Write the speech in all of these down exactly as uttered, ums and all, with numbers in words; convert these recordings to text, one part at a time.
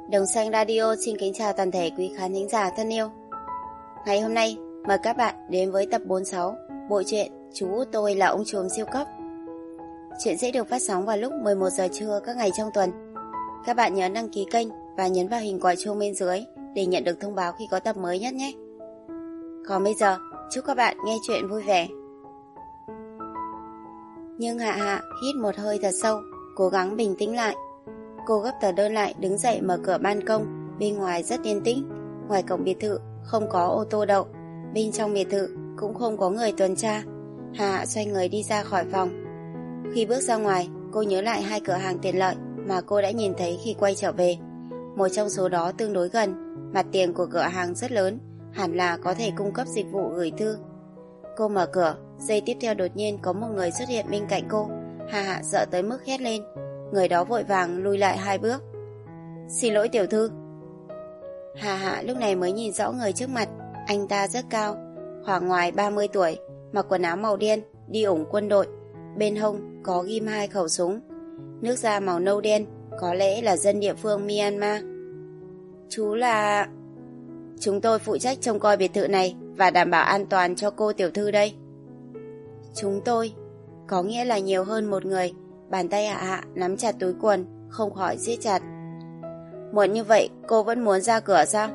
Đồng Xanh Radio xin kính chào toàn thể quý khán thính giả thân yêu. Ngày hôm nay, mời các bạn đến với tập bốn mươi sáu bộ truyện Chú Tôi Là Ông Trùm Siêu Cấp. Chuyện sẽ được phát sóng vào lúc mười một giờ trưa các ngày trong tuần. Các bạn nhớ đăng ký kênh và nhấn vào hình quả chuông bên dưới để nhận được thông báo khi có tập mới nhất nhé. Còn bây giờ, chúc các bạn nghe chuyện vui vẻ. Nhưng Hạ Hạ hít một hơi thật sâu, cố gắng bình tĩnh lại. Cô gấp tờ đơn lại, đứng dậy mở cửa ban công. Bên ngoài rất yên tĩnh. Ngoài cổng biệt thự không có ô tô đậu, bên trong biệt thự cũng không có người tuần tra. Hạ Hạ xoay người đi ra khỏi phòng. Khi bước ra ngoài, cô nhớ lại hai cửa hàng tiện lợi mà cô đã nhìn thấy khi quay trở về. Một trong số đó tương đối gần, mặt tiền của cửa hàng rất lớn, hẳn là có thể cung cấp dịch vụ gửi thư. Cô mở cửa, giây tiếp theo đột nhiên có một người xuất hiện bên cạnh cô. Hạ Hạ sợ tới mức hét lên. Người đó vội vàng lùi lại hai bước. Xin lỗi tiểu thư. Hạ Hạ lúc này mới nhìn rõ người trước mặt. Anh ta rất cao, khoảng ngoài ba mươi tuổi, mặc quần áo màu đen, đi ủng quân đội. Bên hông có ghim hai khẩu súng. Nước da màu nâu đen, có lẽ là dân địa phương Myanmar. Chú là... Chúng tôi phụ trách trông coi biệt thự này và đảm bảo an toàn cho cô tiểu thư đây. Chúng tôi có nghĩa là nhiều hơn một người. Bàn tay Hạ Hạ nắm chặt túi quần, không khỏi siết chặt. Muộn như vậy cô vẫn muốn ra cửa sao?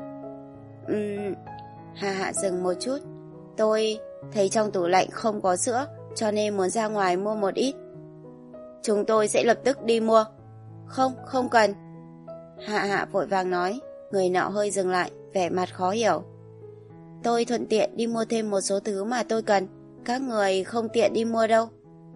Ừm... Hạ Hạ dừng một chút. Tôi thấy trong tủ lạnh không có sữa, cho nên muốn ra ngoài mua một ít. Chúng tôi sẽ lập tức đi mua. Không, không cần. Hạ Hạ vội vàng nói. Người nọ hơi dừng lại, vẻ mặt khó hiểu. Tôi thuận tiện đi mua thêm một số thứ mà tôi cần. Các người không tiện đi mua đâu.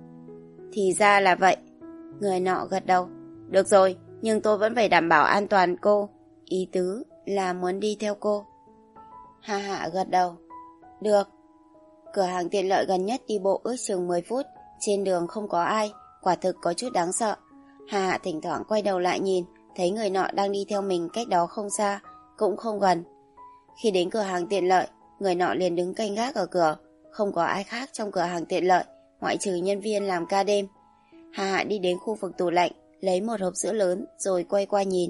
Thì ra là vậy. Người nọ gật đầu. Được rồi, nhưng tôi vẫn phải đảm bảo an toàn cô. Ý tứ là muốn đi theo cô. Hạ Hạ gật đầu. Được. Cửa hàng tiện lợi gần nhất đi bộ ước chừng mười phút. Trên đường không có ai, quả thực có chút đáng sợ. Hạ Hạ thỉnh thoảng quay đầu lại nhìn, thấy người nọ đang đi theo mình cách đó không xa, cũng không gần. Khi đến cửa hàng tiện lợi, người nọ liền đứng canh gác ở cửa. Không có ai khác trong cửa hàng tiện lợi, ngoại trừ nhân viên làm ca đêm. Hạ Hạ đi đến khu vực tủ lạnh, lấy một hộp sữa lớn rồi quay qua nhìn.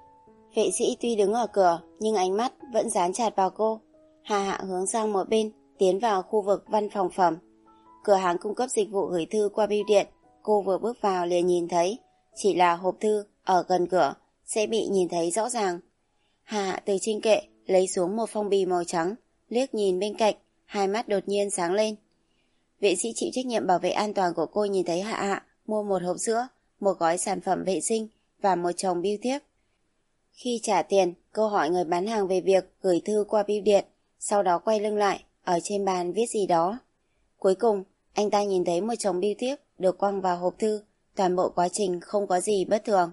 Vệ sĩ tuy đứng ở cửa nhưng ánh mắt vẫn dán chặt vào cô. Hạ Hạ hướng sang một bên, tiến vào khu vực văn phòng phẩm. Cửa hàng cung cấp dịch vụ gửi thư qua bưu điện. Cô vừa bước vào liền nhìn thấy, chỉ là hộp thư ở gần cửa sẽ bị nhìn thấy rõ ràng. Hạ Hạ từ trên kệ lấy xuống một phong bì màu trắng, liếc nhìn bên cạnh, hai mắt đột nhiên sáng lên. Vệ sĩ chịu trách nhiệm bảo vệ an toàn của cô nhìn thấy Hạ Hạ mua một hộp sữa, một gói sản phẩm vệ sinh và một chồng bưu thiếp. Khi trả tiền, cô hỏi người bán hàng về việc gửi thư qua bưu điện, sau đó quay lưng lại, ở trên bàn viết gì đó. Cuối cùng, anh ta nhìn thấy một chồng bưu thiếp được quăng vào hộp thư, toàn bộ quá trình không có gì bất thường.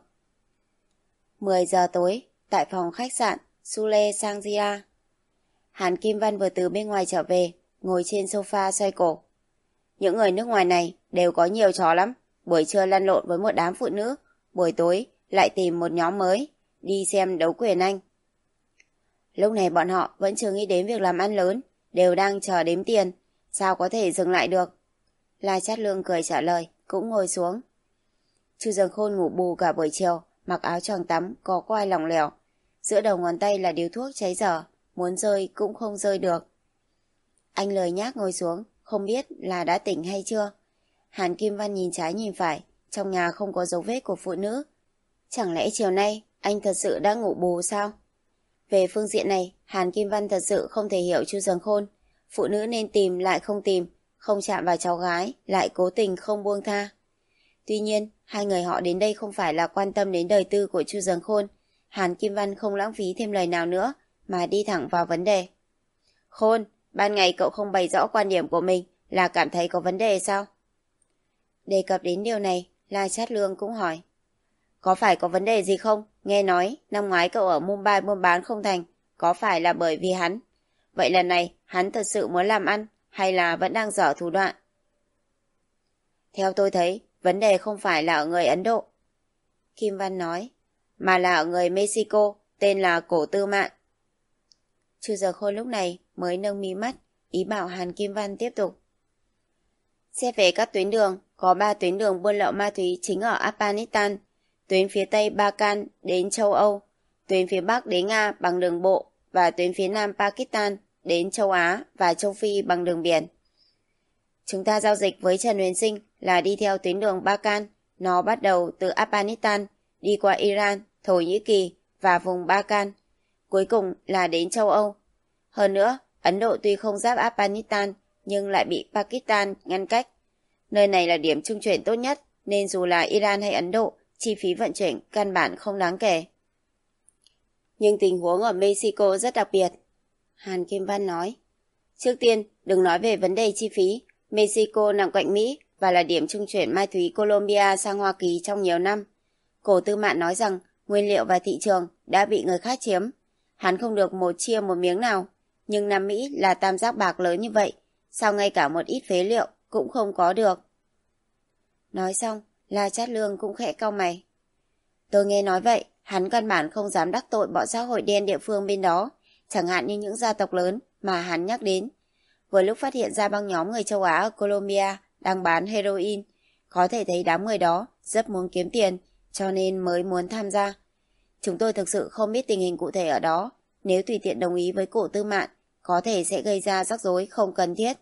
mười giờ tối, tại phòng khách sạn Sule Sangia. Hàn Kim Văn vừa từ bên ngoài trở về, ngồi trên sofa xoay cổ. Những người nước ngoài này đều có nhiều trò lắm. Buổi trưa lăn lộn với một đám phụ nữ, buổi tối lại tìm một nhóm mới, đi xem đấu quyền Anh. Lúc này bọn họ vẫn chưa nghĩ đến việc làm ăn lớn, đều đang chờ đếm tiền, sao có thể dừng lại được. La Chát Lương cười trả lời, cũng ngồi xuống. Chu Dần Khôn ngủ bù cả buổi chiều, mặc áo choàng tắm, có quai lỏng lẻo. Giữa đầu ngón tay là điếu thuốc cháy dở, muốn rơi cũng không rơi được. Anh lười nhác ngồi xuống, không biết là đã tỉnh hay chưa. Hàn Kim Văn nhìn trái nhìn phải, trong nhà không có dấu vết của phụ nữ. Chẳng lẽ chiều nay anh thật sự đã ngủ bù sao? Về phương diện này, Hàn Kim Văn thật sự không thể hiểu Chu Dần Khôn. Phụ nữ nên tìm lại không tìm, không chạm vào cháu gái, lại cố tình không buông tha. Tuy nhiên, hai người họ đến đây không phải là quan tâm đến đời tư của Chu Dần Khôn. Hàn Kim Văn không lãng phí thêm lời nào nữa, mà đi thẳng vào vấn đề. Khôn, ban ngày cậu không bày rõ quan điểm của mình, là cảm thấy có vấn đề sao? Đề cập đến điều này, La Chát Lương cũng hỏi. Có phải có vấn đề gì không? Nghe nói, năm ngoái cậu ở Mumbai buôn bán không thành, có phải là bởi vì hắn? Vậy lần này, hắn thật sự muốn làm ăn, hay là vẫn đang dở thủ đoạn? Theo tôi thấy, vấn đề không phải là ở người Ấn Độ. Kim Văn nói, mà là ở người Mexico, tên là Cổ Tư Mạn. Chu Giờ Khôn lúc này mới nâng mí mắt, ý bảo Hàn Kim Văn tiếp tục. Xét về các tuyến đường, có ba tuyến đường buôn lậu ma túy chính ở Afghanistan, tuyến phía Tây Balkan đến châu Âu, tuyến phía Bắc đến Nga bằng đường bộ và tuyến phía Nam Pakistan đến châu Á và châu Phi bằng đường biển. Chúng ta giao dịch với Trần Huyền Sinh là đi theo tuyến đường Bakan, nó bắt đầu từ Afghanistan, đi qua Iran, Thổ Nhĩ Kỳ và vùng Bakan, cuối cùng là đến châu Âu. Hơn nữa, Ấn Độ tuy không giáp Afghanistan nhưng lại bị Pakistan ngăn cách. Nơi này là điểm trung chuyển tốt nhất nên dù là Iran hay Ấn Độ, chi phí vận chuyển căn bản không đáng kể. Nhưng tình huống ở Mexico rất đặc biệt, Hàn Kim Văn nói. Trước tiên, đừng nói về vấn đề chi phí. Mexico nằm cạnh Mỹ và là điểm trung chuyển ma túy Colombia sang Hoa Kỳ trong nhiều năm. Cổ Tư Mạn nói rằng nguyên liệu và thị trường đã bị người khác chiếm. Hắn không được một chia một miếng nào. Nhưng Nam Mỹ là tam giác bạc lớn như vậy, sao ngay cả một ít phế liệu cũng không có được. Nói xong, La Chát Lương cũng khẽ cau mày. Tôi nghe nói vậy, hắn căn bản không dám đắc tội bọn xã hội đen địa phương bên đó, chẳng hạn như những gia tộc lớn mà hắn nhắc đến. Vừa lúc phát hiện ra băng nhóm người châu Á ở Colombia đang bán heroin, có thể thấy đám người đó rất muốn kiếm tiền, cho nên mới muốn tham gia. Chúng tôi thực sự không biết tình hình cụ thể ở đó, nếu tùy tiện đồng ý với Cổ Tư Mạn, có thể sẽ gây ra rắc rối không cần thiết.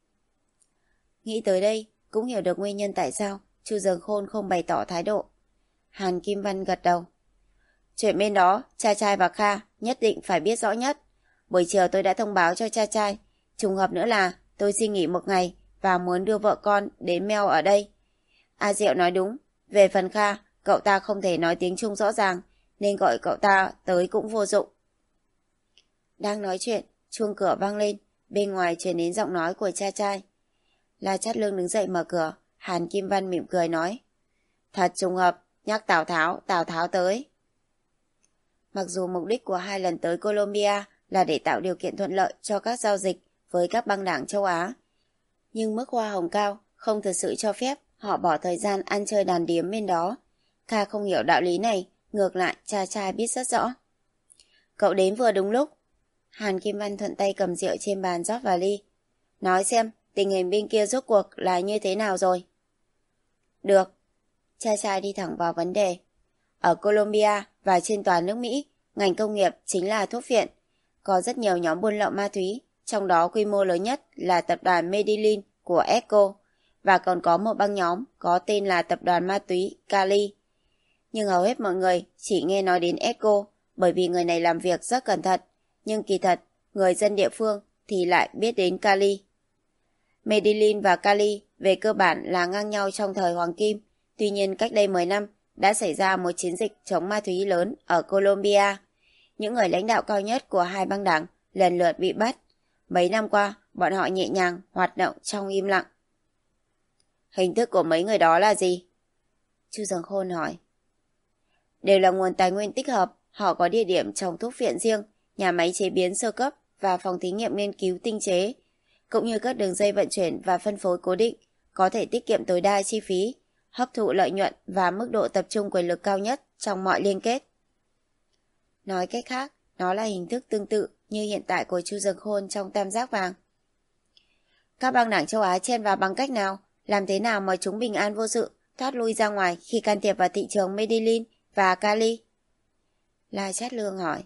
Nghĩ tới đây, cũng hiểu được nguyên nhân tại sao Chu Dường Khôn không bày tỏ thái độ. Hàn Kim Văn gật đầu. Chuyện bên đó, cha trai và Kha nhất định phải biết rõ nhất. Buổi chiều tôi đã thông báo cho cha trai. Trùng hợp nữa là tôi xin nghỉ một ngày và muốn đưa vợ con đến Mel ở đây. A Diệu nói đúng. Về phần Kha, cậu ta không thể nói tiếng Trung rõ ràng, nên gọi cậu ta tới cũng vô dụng. Đang nói chuyện, chuông cửa vang lên, bên ngoài truyền đến giọng nói của cha trai. La Chát Lương đứng dậy mở cửa, Hàn Kim Văn mỉm cười nói. Thật trùng hợp, nhắc Tào Tháo, Tào Tháo tới. Mặc dù mục đích của hai lần tới Colombia là để tạo điều kiện thuận lợi cho các giao dịch với các băng đảng châu Á, nhưng mức hoa hồng cao không thực sự cho phép họ bỏ thời gian ăn chơi đàn điếm bên đó. Kha không hiểu đạo lý này, ngược lại cha trai biết rất rõ. Cậu đến vừa đúng lúc. Hàn Kim Văn thuận tay cầm rượu trên bàn rót vào ly. Nói xem, tình hình bên kia rốt cuộc là như thế nào rồi? Được. Cha trai đi thẳng vào vấn đề. Ở Colombia và trên toàn nước Mỹ, ngành công nghiệp chính là thuốc viện. Có rất nhiều nhóm buôn lậu ma túy, trong đó quy mô lớn nhất là tập đoàn Medellin của Esco, và còn có một băng nhóm có tên là tập đoàn ma túy Cali. Nhưng hầu hết mọi người chỉ nghe nói đến Esco bởi vì người này làm việc rất cẩn thận, nhưng kỳ thật, người dân địa phương thì lại biết đến Cali. Medellin và Cali về cơ bản là ngang nhau trong thời Hoàng Kim, tuy nhiên cách đây mười năm đã xảy ra một chiến dịch chống ma túy lớn ở Colombia. Những người lãnh đạo cao nhất của hai băng đảng lần lượt bị bắt. Mấy năm qua, bọn họ nhẹ nhàng hoạt động trong im lặng. Hình thức của mấy người đó là gì? Chu Dường Khôn hỏi. Đều là nguồn tài nguyên tích hợp, họ có địa điểm trồng thuốc viện riêng, nhà máy chế biến sơ cấp và phòng thí nghiệm nghiên cứu tinh chế, cũng như các đường dây vận chuyển và phân phối cố định, có thể tiết kiệm tối đa chi phí, hấp thụ lợi nhuận và mức độ tập trung quyền lực cao nhất trong mọi liên kết. Nói cách khác, nó là hình thức tương tự như hiện tại của Chu Dường Khôn trong tam giác vàng. Các băng đảng châu Á chen vào bằng cách nào? Làm thế nào mà chúng bình an vô sự, thoát lui ra ngoài khi can thiệp vào thị trường Medellin và Cali? La Chát Lương hỏi.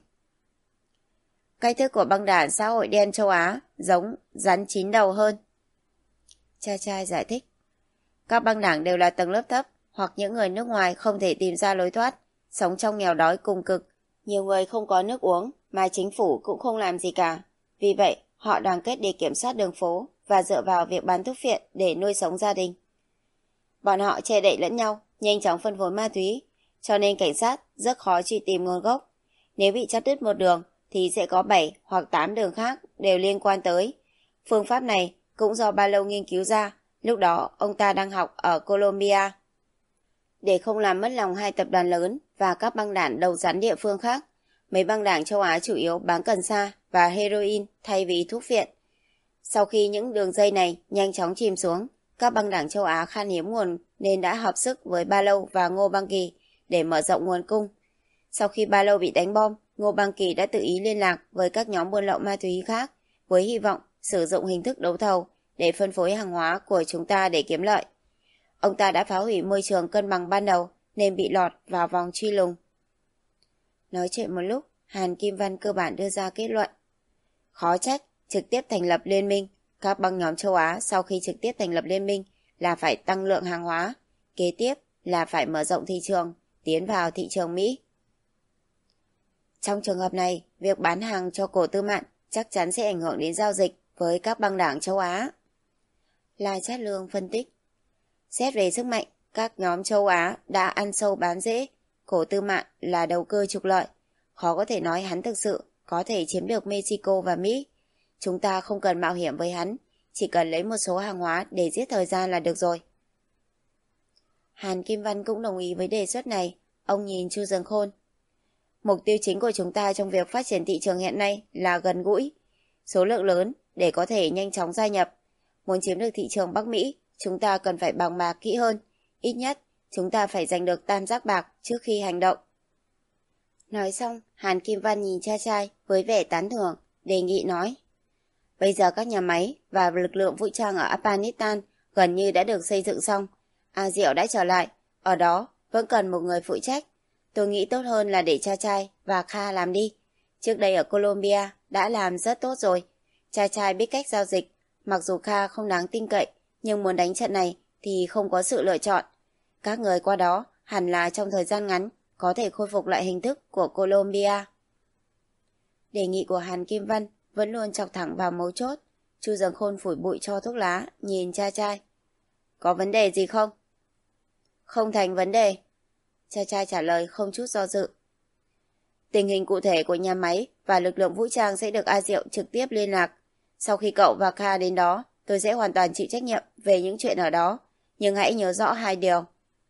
Cách thức của băng đảng xã hội đen châu Á giống rắn chín đầu hơn. Cha trai giải thích. Các băng đảng đều là tầng lớp thấp hoặc những người nước ngoài không thể tìm ra lối thoát, sống trong nghèo đói cùng cực. Nhiều người không có nước uống mà chính phủ cũng không làm gì cả. Vì vậy, họ đoàn kết để kiểm soát đường phố và dựa vào việc bán thuốc viện để nuôi sống gia đình. Bọn họ che đậy lẫn nhau, nhanh chóng phân phối ma túy, cho nên cảnh sát rất khó truy tìm nguồn gốc. Nếu bị chặt đứt một đường, thì sẽ có bảy hoặc tám đường khác đều liên quan tới. Phương pháp này cũng do Ba Lâu nghiên cứu ra, lúc đó ông ta đang học ở Colombia. Để không làm mất lòng hai tập đoàn lớn và các băng đảng đầu rắn địa phương khác, mấy băng đảng châu Á chủ yếu bán cần sa và heroin thay vì thuốc viện. Sau khi những đường dây này nhanh chóng chìm xuống, các băng đảng châu Á khan hiếm nguồn nên đã hợp sức với Ba Lâu và Ngô Băng Kỳ để mở rộng nguồn cung. Sau khi Ba Lâu bị đánh bom, Ngô Băng Kỳ đã tự ý liên lạc với các nhóm buôn lậu ma túy khác với hy vọng sử dụng hình thức đấu thầu để phân phối hàng hóa của chúng ta để kiếm lợi. Ông ta đã phá hủy môi trường cân bằng ban đầu nên bị lọt vào vòng truy lùng. Nói chuyện một lúc, Hàn Kim Văn cơ bản đưa ra kết luận. Khó trách, trực tiếp thành lập liên minh. Các băng nhóm châu Á sau khi trực tiếp thành lập liên minh là phải tăng lượng hàng hóa. Kế tiếp là phải mở rộng thị trường, tiến vào thị trường Mỹ. Trong trường hợp này, việc bán hàng cho Cổ Tư Mạn chắc chắn sẽ ảnh hưởng đến giao dịch với các băng đảng châu Á. La Chát Lương phân tích. Xét về sức mạnh, các nhóm châu Á đã ăn sâu bám rễ. Cổ Tư Mạn là đầu cơ trục lợi. Khó có thể nói hắn thực sự có thể chiếm được Mexico và Mỹ. Chúng ta không cần mạo hiểm với hắn, chỉ cần lấy một số hàng hóa để giết thời gian là được rồi. Hàn Kim Văn cũng đồng ý với đề xuất này. Ông nhìn Chu Dương Khôn. Mục tiêu chính của chúng ta trong việc phát triển thị trường hiện nay là gần gũi, số lượng lớn để có thể nhanh chóng gia nhập. Muốn chiếm được thị trường Bắc Mỹ, chúng ta cần phải bàn bạc kỹ hơn. Ít nhất, chúng ta phải giành được tam giác bạc trước khi hành động. Nói xong, Hàn Kim Văn nhìn cha trai với vẻ tán thưởng, đề nghị nói. Bây giờ các nhà máy và lực lượng vũ trang ở Afghanistan gần như đã được xây dựng xong. A Diệu đã trở lại, ở đó vẫn cần một người phụ trách. Tôi nghĩ tốt hơn là để cha trai và Kha làm đi. Trước đây ở Colombia đã làm rất tốt rồi. Cha trai biết cách giao dịch, mặc dù Kha không đáng tin cậy, nhưng muốn đánh trận này thì không có sự lựa chọn. Các người qua đó hẳn là trong thời gian ngắn có thể khôi phục lại hình thức của Colombia. Đề nghị của Hàn Kim Văn vẫn luôn chọc thẳng vào mấu chốt. Chu Dương Khôn phủi bụi cho thuốc lá, nhìn cha trai. Có vấn đề gì không? Không thành vấn đề. Cha trai trả lời không chút do dự. Tình hình cụ thể của nhà máy và lực lượng vũ trang sẽ được A Diệu trực tiếp liên lạc. Sau khi cậu và Kha đến đó, tôi sẽ hoàn toàn chịu trách nhiệm về những chuyện ở đó. Nhưng hãy nhớ rõ hai điều.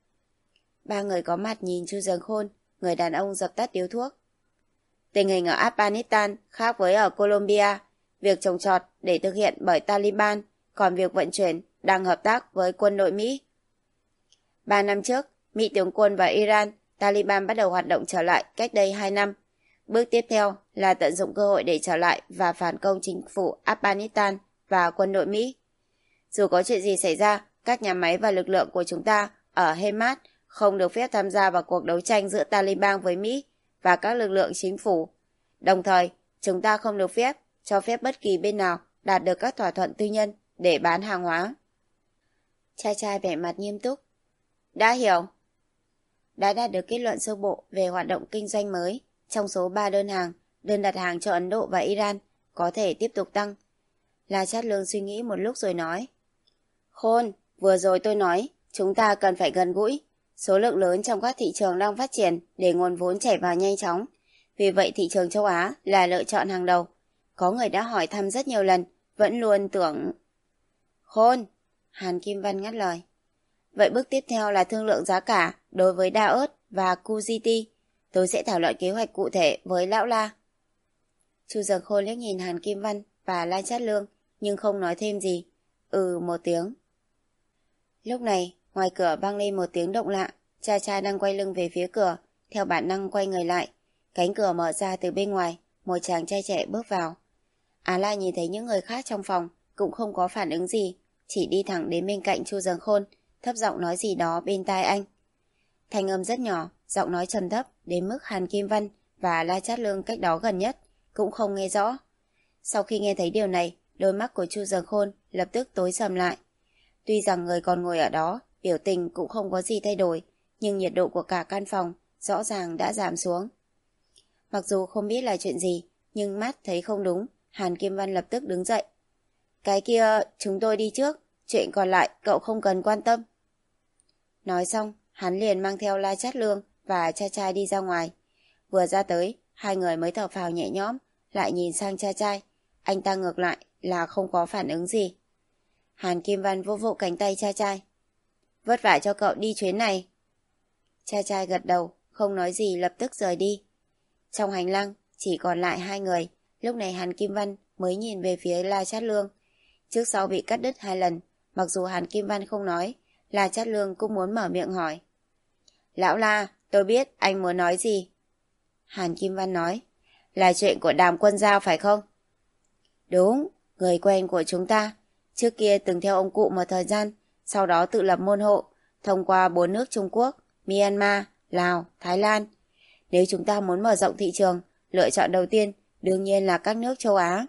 Ba người có mặt nhìn Chu Dương Khôn, người đàn ông dập tắt điếu thuốc. Tình hình ở Afghanistan khác với ở Colombia. Việc trồng trọt để thực hiện bởi Taliban, còn việc vận chuyển đang hợp tác với quân đội Mỹ. Ba năm trước, Mỹ tướng quân vào Iran, Taliban bắt đầu hoạt động trở lại cách đây hai năm. Bước tiếp theo là tận dụng cơ hội để trở lại và phản công chính phủ Afghanistan và quân đội Mỹ. Dù có chuyện gì xảy ra, các nhà máy và lực lượng của chúng ta ở Hemat không được phép tham gia vào cuộc đấu tranh giữa Taliban với Mỹ và các lực lượng chính phủ. Đồng thời, chúng ta không được phép cho phép bất kỳ bên nào đạt được các thỏa thuận tư nhân để bán hàng hóa. Cha trai vẻ mặt nghiêm túc. Đã hiểu. Đã đạt được kết luận sơ bộ về hoạt động kinh doanh mới. Trong số ba đơn hàng, đơn đặt hàng cho Ấn Độ và Iran có thể tiếp tục tăng. La Chát Lương suy nghĩ một lúc rồi nói. Khôn, vừa rồi tôi nói, chúng ta cần phải gần gũi. Số lượng lớn trong các thị trường đang phát triển để nguồn vốn chảy vào nhanh chóng. Vì vậy thị trường châu Á là lựa chọn hàng đầu. Có người đã hỏi thăm rất nhiều lần, vẫn luôn tưởng... Khôn, Hàn Kim Văn ngắt lời. Vậy bước tiếp theo là thương lượng giá cả đối với đa ớt và cu gi ti. Tôi sẽ thảo luận kế hoạch cụ thể với Lão La. Chu Dương Khôn liếc nhìn Hàn Kim Văn và La Chát Lương, nhưng không nói thêm gì. Ừ một tiếng. Lúc này, ngoài cửa vang lên một tiếng động lạ. Cha cha đang quay lưng về phía cửa, theo bản năng quay người lại. Cánh cửa mở ra từ bên ngoài, một chàng trai trẻ bước vào. Á La nhìn thấy những người khác trong phòng, cũng không có phản ứng gì, chỉ đi thẳng đến bên cạnh Chu Dương Khôn, thấp giọng nói gì đó bên tai anh. Thanh âm rất nhỏ, giọng nói trầm thấp đến mức Hàn Kim Văn và La Chát Lương cách đó gần nhất cũng không nghe rõ. Sau khi nghe thấy điều này, đôi mắt của Chu Dương Khôn lập tức tối sầm lại. Tuy rằng người còn ngồi ở đó, biểu tình cũng không có gì thay đổi, nhưng nhiệt độ của cả căn phòng rõ ràng đã giảm xuống. Mặc dù không biết là chuyện gì, nhưng mắt thấy không đúng, Hàn Kim Văn lập tức đứng dậy. Cái kia, chúng tôi đi trước, chuyện còn lại cậu không cần quan tâm. Nói xong, hắn liền mang theo La Chát Lương và cha trai đi ra ngoài. Vừa ra tới, hai người mới thở phào nhẹ nhõm, lại nhìn sang cha trai. Anh ta ngược lại là không có phản ứng gì. Hàn Kim Văn vỗ vỗ cánh tay cha trai. Vất vả cho cậu đi chuyến này. Cha trai gật đầu, không nói gì lập tức rời đi. Trong hành lang, chỉ còn lại hai người. Lúc này Hàn Kim Văn mới nhìn về phía La Chát Lương. Trước sau bị cắt đứt hai lần, mặc dù Hàn Kim Văn không nói, La Chát Lương cũng muốn mở miệng hỏi. Lão La, tôi biết anh muốn nói gì. Hàn Kim Văn nói, là chuyện của Đàm Quân Giao phải không? Đúng, người quen của chúng ta. Trước kia từng theo ông cụ một thời gian, sau đó tự lập môn hộ, thông qua bốn nước Trung Quốc, Myanmar, Lào, Thái Lan. Nếu chúng ta muốn mở rộng thị trường, lựa chọn đầu tiên đương nhiên là các nước châu Á.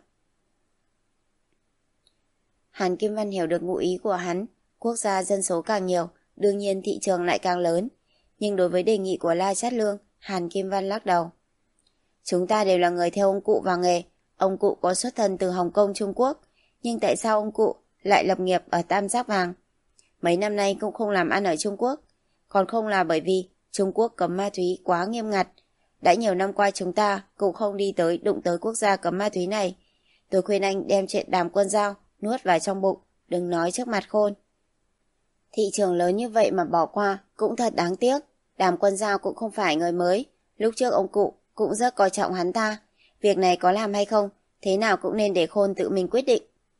Hàn Kim Văn hiểu được ngụ ý của hắn. Quốc gia dân số càng nhiều, đương nhiên thị trường lại càng lớn. Nhưng đối với đề nghị của La Chát Lương, Hàn Kim Văn lắc đầu. Chúng ta đều là người theo ông cụ vào nghề. Ông cụ có xuất thân từ Hồng Kông, Trung Quốc. Nhưng tại sao ông cụ lại lập nghiệp ở Tam Giác Vàng? Mấy năm nay cũng không làm ăn ở Trung Quốc. Còn không là bởi vì Trung Quốc cấm ma túy quá nghiêm ngặt. Đã nhiều năm qua chúng ta cũng không đi tới đụng tới quốc gia cấm ma túy này. Tôi khuyên anh đem chuyện Đàm Quân Dao nuốt vào trong bụng, đừng nói trước mặt Khôn. Thị trường lớn như vậy mà bỏ qua cũng thật đáng tiếc. Đàm Quân Dao cũng không phải người mới. Lúc trước ông cụ cũng rất coi trọng hắn ta. Việc này có làm hay không, thế nào cũng nên để Khôn tự mình quyết định.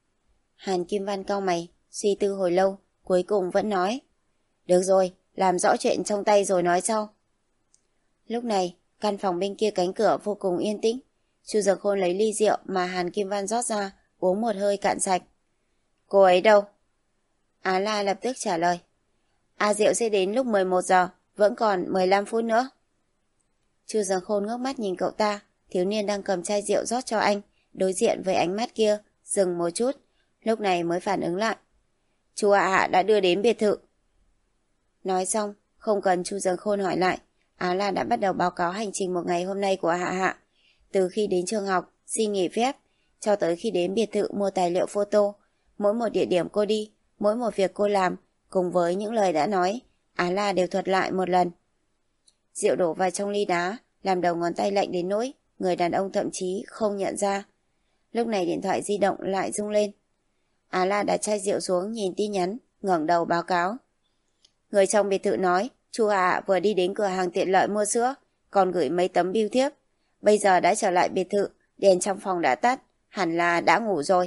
Hàn Kim Văn cau mày, suy tư hồi lâu, cuối cùng vẫn nói. Được rồi, làm rõ chuyện trong tay rồi nói sau. Lúc này, căn phòng bên kia cánh cửa vô cùng yên tĩnh. Chu Dực Khôn lấy ly rượu mà Hàn Kim Văn rót ra, uống một hơi cạn sạch. Cô ấy đâu? Á La lập tức trả lời. A Diệu sẽ đến lúc mười một giờ, vẫn còn mười lăm phút nữa. Chu Dực Khôn ngước mắt nhìn cậu ta, thiếu niên đang cầm chai rượu rót cho anh, đối diện với ánh mắt kia, dừng một chút, lúc này mới phản ứng lại. Chú Hạ Hạ đã đưa đến biệt thự. Nói xong, không cần Chu Dực Khôn hỏi lại, Á La đã bắt đầu báo cáo hành trình một ngày hôm nay của Hạ Hạ. Từ khi đến trường học, xin nghỉ phép, cho tới khi đến biệt thự mua tài liệu photo, mỗi một địa điểm cô đi, mỗi một việc cô làm, cùng với những lời đã nói, Á La đều thuật lại một lần. Rượu đổ vào trong ly đá, làm đầu ngón tay lạnh đến nỗi, người đàn ông thậm chí không nhận ra. Lúc này điện thoại di động lại rung lên. Á La đặt chai rượu xuống nhìn tin nhắn, ngẩng đầu báo cáo. Người trong biệt thự nói, Chu Hạ Hạ vừa đi đến cửa hàng tiện lợi mua sữa, còn gửi mấy tấm bưu thiếp. Bây giờ đã trở lại biệt thự, đèn trong phòng đã tắt, hẳn là đã ngủ rồi.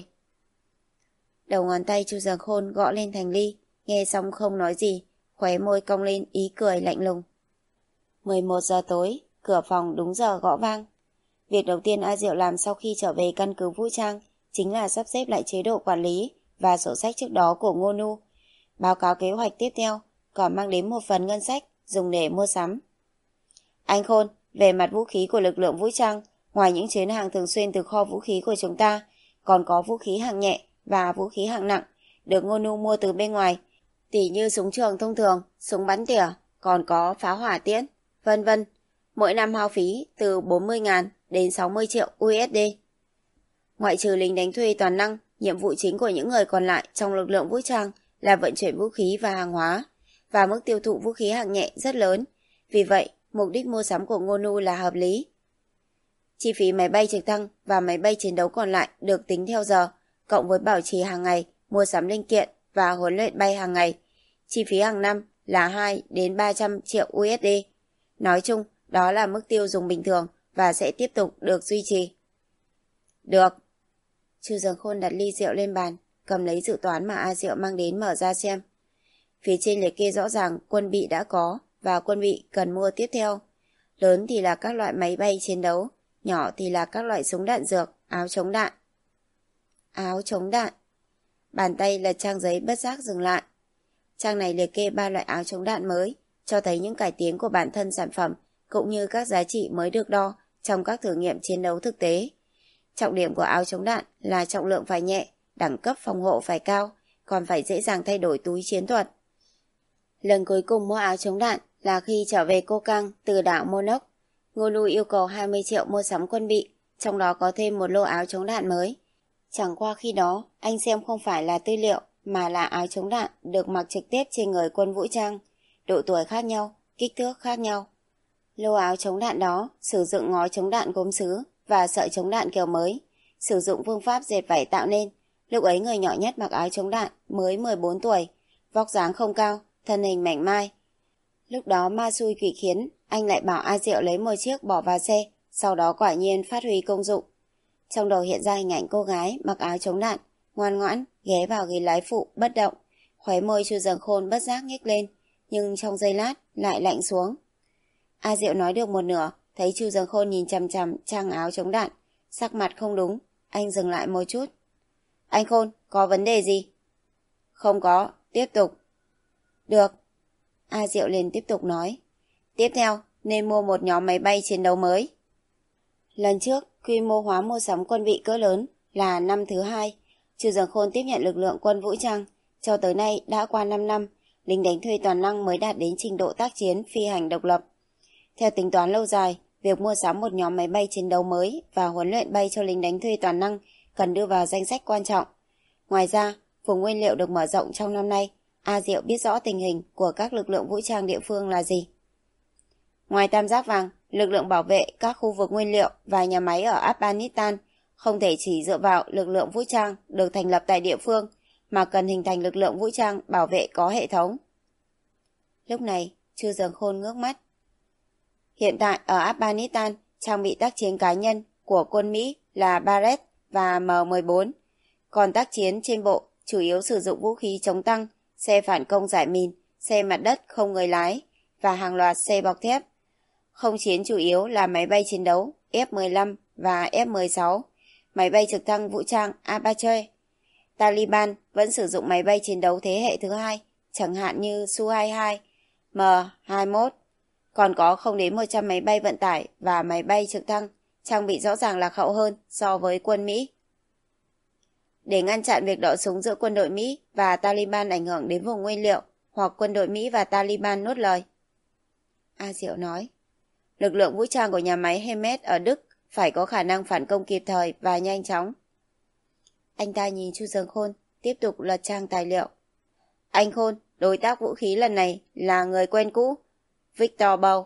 Đầu ngón tay Chu Dực Khôn gõ lên thành ly, nghe xong không nói gì, khóe môi cong lên ý cười lạnh lùng. mười một giờ tối, cửa phòng đúng giờ gõ vang. Việc đầu tiên A Diệu làm sau khi trở về căn cứ vũ trang chính là sắp xếp lại chế độ quản lý và sổ sách trước đó của Ngô Nu, báo cáo kế hoạch tiếp theo, còn mang đến một phần ngân sách dùng để mua sắm. Anh Khôn, về mặt vũ khí của lực lượng vũ trang, ngoài những chuyến hàng thường xuyên từ kho vũ khí của chúng ta, còn có vũ khí hạng nhẹ và vũ khí hạng nặng được Ngô Nu mua từ bên ngoài, tỉ như súng trường thông thường, súng bắn tỉa, còn có pháo hỏa tiễn, vân vân. Mỗi năm hao phí từ bốn mươi nghìn đến sáu mươi triệu u ét đê. Ngoại trừ lính đánh thuê toàn năng, nhiệm vụ chính của những người còn lại trong lực lượng vũ trang là vận chuyển vũ khí và hàng hóa, và mức tiêu thụ vũ khí hạng nhẹ rất lớn. Vì vậy, mục đích mua sắm của Ngô Nu là hợp lý. Chi phí máy bay trực thăng và máy bay chiến đấu còn lại được tính theo giờ, cộng với bảo trì hàng ngày, mua sắm linh kiện và huấn luyện bay hàng ngày. Chi phí hàng năm là hai đến ba trăm triệu u ét đê. Nói chung, đó là mức tiêu dùng bình thường và sẽ tiếp tục được duy trì. Được. Chu Dực Khôn đặt ly rượu lên bàn, cầm lấy dự toán mà A Diệu mang đến mở ra xem. Phía trên liệt kê rõ ràng quân bị đã có và quân bị cần mua tiếp theo. Lớn thì là các loại máy bay chiến đấu, nhỏ thì là các loại súng đạn dược, áo chống đạn. Áo chống đạn. Bàn tay lật trang giấy bất giác dừng lại. Trang này liệt kê ba loại áo chống đạn mới, cho thấy những cải tiến của bản thân sản phẩm cũng như các giá trị mới được đo trong các thử nghiệm chiến đấu thực tế. Trọng điểm của áo chống đạn là trọng lượng phải nhẹ, đẳng cấp phòng hộ phải cao, còn phải dễ dàng thay đổi túi chiến thuật. Lần cuối cùng mua áo chống đạn là khi trở về Cô Cang từ đảo Monok. Ngô Nu yêu cầu hai mươi triệu mua sắm quân bị, trong đó có thêm một lô áo chống đạn mới. Chẳng qua khi đó, anh xem không phải là tư liệu, mà là áo chống đạn được mặc trực tiếp trên người quân vũ trang, độ tuổi khác nhau, kích thước khác nhau. Lô áo chống đạn đó sử dụng ngói chống đạn gốm sứ và sợi chống đạn kiểu mới, sử dụng phương pháp dệt vải tạo nên. Lúc ấy người nhỏ nhất mặc áo chống đạn mới mười bốn tuổi, vóc dáng không cao, thân hình mảnh mai. Lúc đó ma xui quỷ khiến, anh lại bảo A Diệu lấy một chiếc bỏ vào xe, sau đó quả nhiên phát huy công dụng. Trong đầu hiện ra hình ảnh cô gái mặc áo chống đạn, ngoan ngoãn, ghé vào ghế lái phụ, bất động. Khóe môi Chu Dực Khôn bất giác nhếch lên, nhưng trong giây lát lại lạnh xuống. A Diệu nói được một nửa, thấy Chu Dực Khôn nhìn chằm chằm trang áo chống đạn, sắc mặt không đúng, anh dừng lại một chút. Anh Khôn, có vấn đề gì? Không có, tiếp tục. Được. A Diệu liền tiếp tục nói. Tiếp theo, nên mua một nhóm máy bay chiến đấu mới. Lần trước, quy mô hóa mua sắm quân bị cỡ lớn là năm thứ hai. Chu Dương Khôn tiếp nhận lực lượng quân vũ trang. Cho tới nay đã qua năm năm, lính đánh thuê toàn năng mới đạt đến trình độ tác chiến phi hành độc lập. Theo tính toán lâu dài, việc mua sắm một nhóm máy bay chiến đấu mới và huấn luyện bay cho lính đánh thuê toàn năng cần đưa vào danh sách quan trọng. Ngoài ra, vùng nguyên liệu được mở rộng trong năm nay, A Diệu biết rõ tình hình của các lực lượng vũ trang địa phương là gì. Ngoài Tam Giác Vàng, lực lượng bảo vệ các khu vực nguyên liệu và nhà máy ở Afghanistan không thể chỉ dựa vào lực lượng vũ trang được thành lập tại địa phương, mà cần hình thành lực lượng vũ trang bảo vệ có hệ thống. Lúc này, Chu Dương Khôn ngước mắt. Hiện tại ở Afghanistan, trang bị tác chiến cá nhân của quân Mỹ là Barrett và M mười bốn, còn tác chiến trên bộ chủ yếu sử dụng vũ khí chống tăng, xe phản công giải mìn, xe mặt đất không người lái và hàng loạt xe bọc thép. Không chiến chủ yếu là máy bay chiến đấu F mười lăm và F mười sáu, máy bay trực thăng vũ trang Apache. Taliban vẫn sử dụng máy bay chiến đấu thế hệ thứ hai, chẳng hạn như Su hai mươi hai, M hai mươi mốt. Còn có không đến một trăm máy bay vận tải và máy bay trực thăng, trang bị rõ ràng lạc hậu hơn so với quân Mỹ. Để ngăn chặn việc đọ súng giữa quân đội Mỹ và Taliban ảnh hưởng đến vùng nguyên liệu, hoặc quân đội Mỹ và Taliban nuốt lời. A Diệu nói, lực lượng vũ trang của nhà máy Hermes ở Đức phải có khả năng phản công kịp thời và nhanh chóng. Anh ta nhìn Chu Dương Khôn, tiếp tục lật trang tài liệu. Anh Khôn, đối tác vũ khí lần này là người quen cũ, Victor Bow.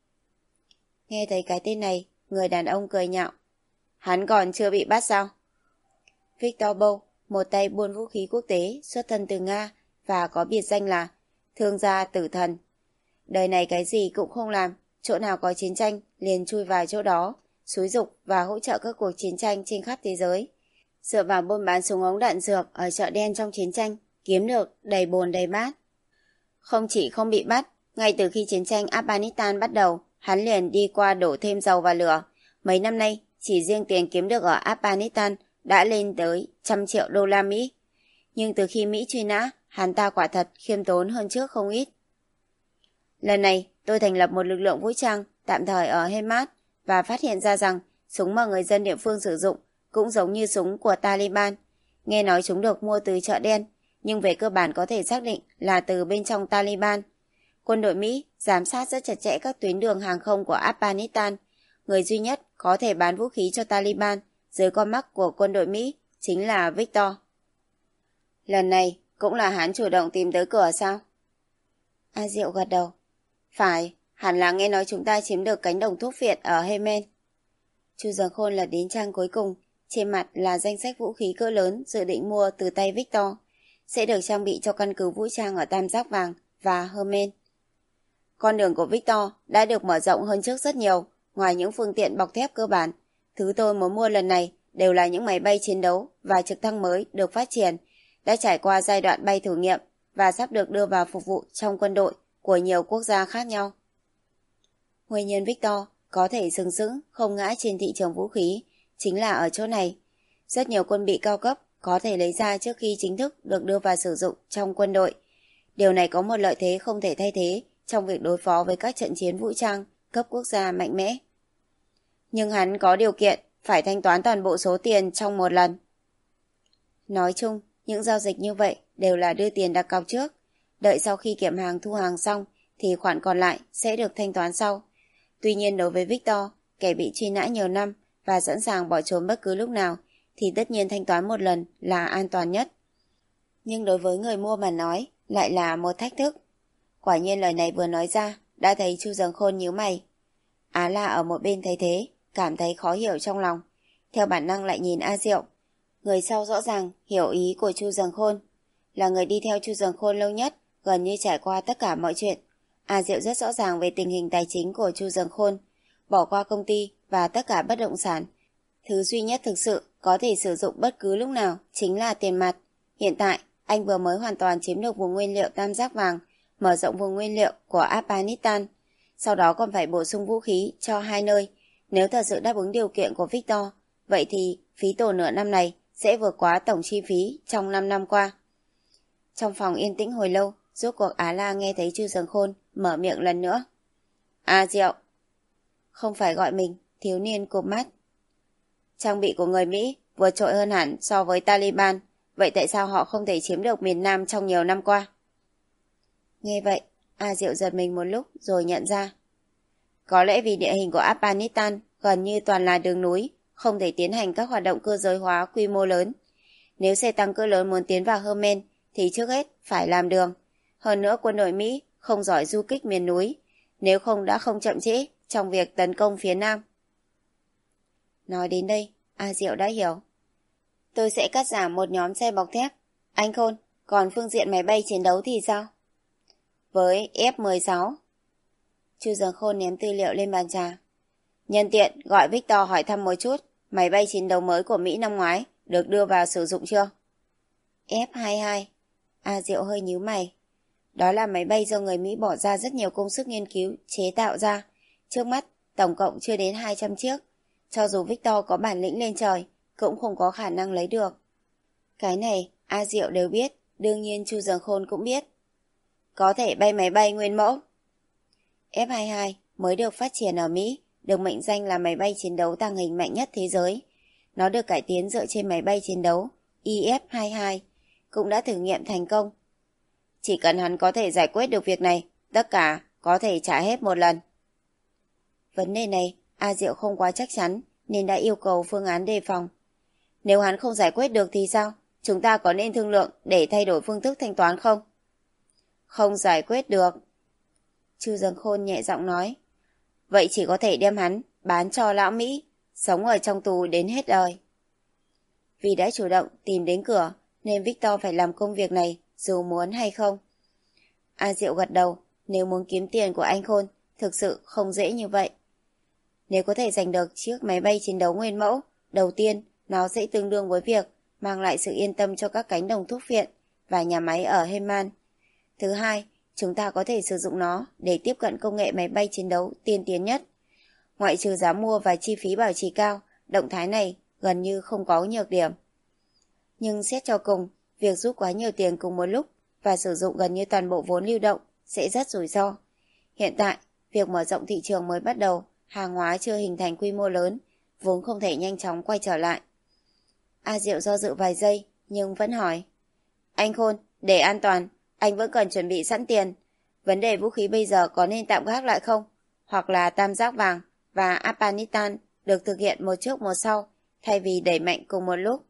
Nghe thấy cái tên này, người đàn ông cười nhạo. Hắn còn chưa bị bắt sao? Victor Bow, một tay buôn vũ khí quốc tế, xuất thân từ Nga và có biệt danh là thương gia tử thần. Đời này cái gì cũng không làm, chỗ nào có chiến tranh liền chui vào chỗ đó, xúi giục và hỗ trợ các cuộc chiến tranh trên khắp thế giới. Dựa vào buôn bán súng ống đạn dược ở chợ đen trong chiến tranh, kiếm được đầy bồn đầy bát. Không chỉ không bị bắt, ngay từ khi chiến tranh Afghanistan bắt đầu, hắn liền đi qua đổ thêm dầu vào lửa. Mấy năm nay, chỉ riêng tiền kiếm được ở Afghanistan đã lên tới trăm triệu đô la Mỹ. Nhưng từ khi Mỹ truy nã, hắn ta quả thật khiêm tốn hơn trước không ít. Lần này, tôi thành lập một lực lượng vũ trang tạm thời ở Hemat và phát hiện ra rằng súng mà người dân địa phương sử dụng cũng giống như súng của Taliban. Nghe nói chúng được mua từ chợ đen, nhưng về cơ bản có thể xác định là từ bên trong Taliban. Quân đội Mỹ giám sát rất chặt chẽ các tuyến đường hàng không của Afghanistan. Người duy nhất có thể bán vũ khí cho Taliban dưới con mắt của quân đội Mỹ chính là Victor. Lần này cũng là hắn chủ động tìm tới cửa sao? A Diệu gật đầu. Phải, hẳn là nghe nói chúng ta chiếm được cánh đồng thuốc viện ở Yemen. Chu Dương Khôn lật đến trang cuối cùng, trên mặt là danh sách vũ khí cỡ lớn dự định mua từ tay Victor, sẽ được trang bị cho căn cứ vũ trang ở Tam Giác Vàng và Yemen. Con đường của Victor đã được mở rộng hơn trước rất nhiều, ngoài những phương tiện bọc thép cơ bản. Thứ tôi muốn mua lần này đều là những máy bay chiến đấu và trực thăng mới được phát triển, đã trải qua giai đoạn bay thử nghiệm và sắp được đưa vào phục vụ trong quân đội của nhiều quốc gia khác nhau. Nguyên nhân Victor có thể sừng sững không ngã trên thị trường vũ khí chính là ở chỗ này. Rất nhiều quân bị cao cấp có thể lấy ra trước khi chính thức được đưa vào sử dụng trong quân đội. Điều này có một lợi thế không thể thay thế trong việc đối phó với các trận chiến vũ trang cấp quốc gia mạnh mẽ. Nhưng hắn có điều kiện phải thanh toán toàn bộ số tiền trong một lần. Nói chung, những giao dịch như vậy đều là đưa tiền đặt cọc trước. Đợi sau khi kiểm hàng thu hàng xong thì khoản còn lại sẽ được thanh toán sau. Tuy nhiên đối với Victor, kẻ bị truy nã nhiều năm và sẵn sàng bỏ trốn bất cứ lúc nào, thì tất nhiên thanh toán một lần là an toàn nhất. Nhưng đối với người mua mà nói, lại là một thách thức. Quả nhiên lời này vừa nói ra, đã thấy Chu Dương Khôn nhíu mày. Á La ở một bên thấy thế, cảm thấy khó hiểu trong lòng. Theo bản năng lại nhìn A Diệu. Người sau rõ ràng hiểu ý của Chu Dương Khôn. Là người đi theo Chu Dương Khôn lâu nhất, gần như trải qua tất cả mọi chuyện. A Diệu rất rõ ràng về tình hình tài chính của Chu Dương Khôn. Bỏ qua công ty và tất cả bất động sản, thứ duy nhất thực sự có thể sử dụng bất cứ lúc nào chính là tiền mặt. Hiện tại, anh vừa mới hoàn toàn chiếm được vùng nguyên liệu Tam Giác Vàng, mở rộng vùng nguyên liệu của Afghanistan. Sau đó còn phải bổ sung vũ khí cho hai nơi. Nếu thật sự đáp ứng điều kiện của Victor, vậy thì phí tổn nửa năm này sẽ vượt quá tổng chi phí trong năm năm qua. Trong phòng yên tĩnh hồi lâu, rốt cuộc Á La nghe thấy Chu Dương Khôn mở miệng lần nữa. A Diệu, không phải gọi mình. Thiếu niên cụp mắt. Trang bị của người Mỹ vượt trội hơn hẳn so với Taliban, vậy tại sao họ không thể chiếm được miền Nam trong nhiều năm qua? Nghe vậy, A Diệu giật mình một lúc rồi nhận ra. Có lẽ vì địa hình của Afghanistan gần như toàn là đường núi, không thể tiến hành các hoạt động cơ giới hóa quy mô lớn. Nếu xe tăng cỡ lớn muốn tiến vào Helmand thì trước hết phải làm đường. Hơn nữa quân đội Mỹ không giỏi du kích miền núi, nếu không đã không chậm trễ trong việc tấn công phía Nam. Nói đến đây, A Diệu đã hiểu. Tôi sẽ cắt giảm một nhóm xe bọc thép. Anh Khôn, còn phương diện máy bay chiến đấu thì sao? Với F mười sáu. Chu Dường Khôn ném tư liệu lên bàn trà. Nhân tiện gọi Victor hỏi thăm một chút, máy bay chiến đấu mới của Mỹ năm ngoái được đưa vào sử dụng chưa? F hai mươi hai. A Diệu hơi nhíu mày. Đó là máy bay do người Mỹ bỏ ra rất nhiều công sức nghiên cứu, chế tạo ra. Trước mắt, tổng cộng chưa đến hai trăm chiếc. Cho dù Victor có bản lĩnh lên trời, cũng không có khả năng lấy được. Cái này, A Diệu đều biết, đương nhiên Chu Dường Khôn cũng biết. Có thể bay máy bay nguyên mẫu. F hai mươi hai mới được phát triển ở Mỹ, được mệnh danh là máy bay chiến đấu tàng hình mạnh nhất thế giới. Nó được cải tiến dựa trên máy bay chiến đấu I F hai mươi hai, cũng đã thử nghiệm thành công. Chỉ cần hắn có thể giải quyết được việc này, tất cả có thể trả hết một lần. Vấn đề này, A Diệu không quá chắc chắn, nên đã yêu cầu phương án đề phòng. Nếu hắn không giải quyết được thì sao? Chúng ta có nên thương lượng để thay đổi phương thức thanh toán không? Không giải quyết được. Chu Dường Khôn nhẹ giọng nói. Vậy chỉ có thể đem hắn bán cho lão Mỹ, sống ở trong tù đến hết đời. Vì đã chủ động tìm đến cửa, nên Victor phải làm công việc này dù muốn hay không. A Diệu gật đầu, nếu muốn kiếm tiền của anh Khôn, thực sự không dễ như vậy. Nếu có thể giành được chiếc máy bay chiến đấu nguyên mẫu, đầu tiên nó sẽ tương đương với việc mang lại sự yên tâm cho các cánh đồng thuốc viện và nhà máy ở Helmand. Thứ hai, chúng ta có thể sử dụng nó để tiếp cận công nghệ máy bay chiến đấu tiên tiến nhất. Ngoại trừ giá mua và chi phí bảo trì cao, động thái này gần như không có nhược điểm. Nhưng xét cho cùng, việc rút quá nhiều tiền cùng một lúc và sử dụng gần như toàn bộ vốn lưu động sẽ rất rủi ro. Hiện tại, việc mở rộng thị trường mới bắt đầu, hàng hóa chưa hình thành quy mô lớn, vốn không thể nhanh chóng quay trở lại. A Diệu do dự vài giây, nhưng vẫn hỏi. Anh Khôn, để an toàn, anh vẫn cần chuẩn bị sẵn tiền. Vấn đề vũ khí bây giờ có nên tạm gác lại không? Hoặc là tam giác vàng và Afghanistan được thực hiện một trước một sau, thay vì đẩy mạnh cùng một lúc?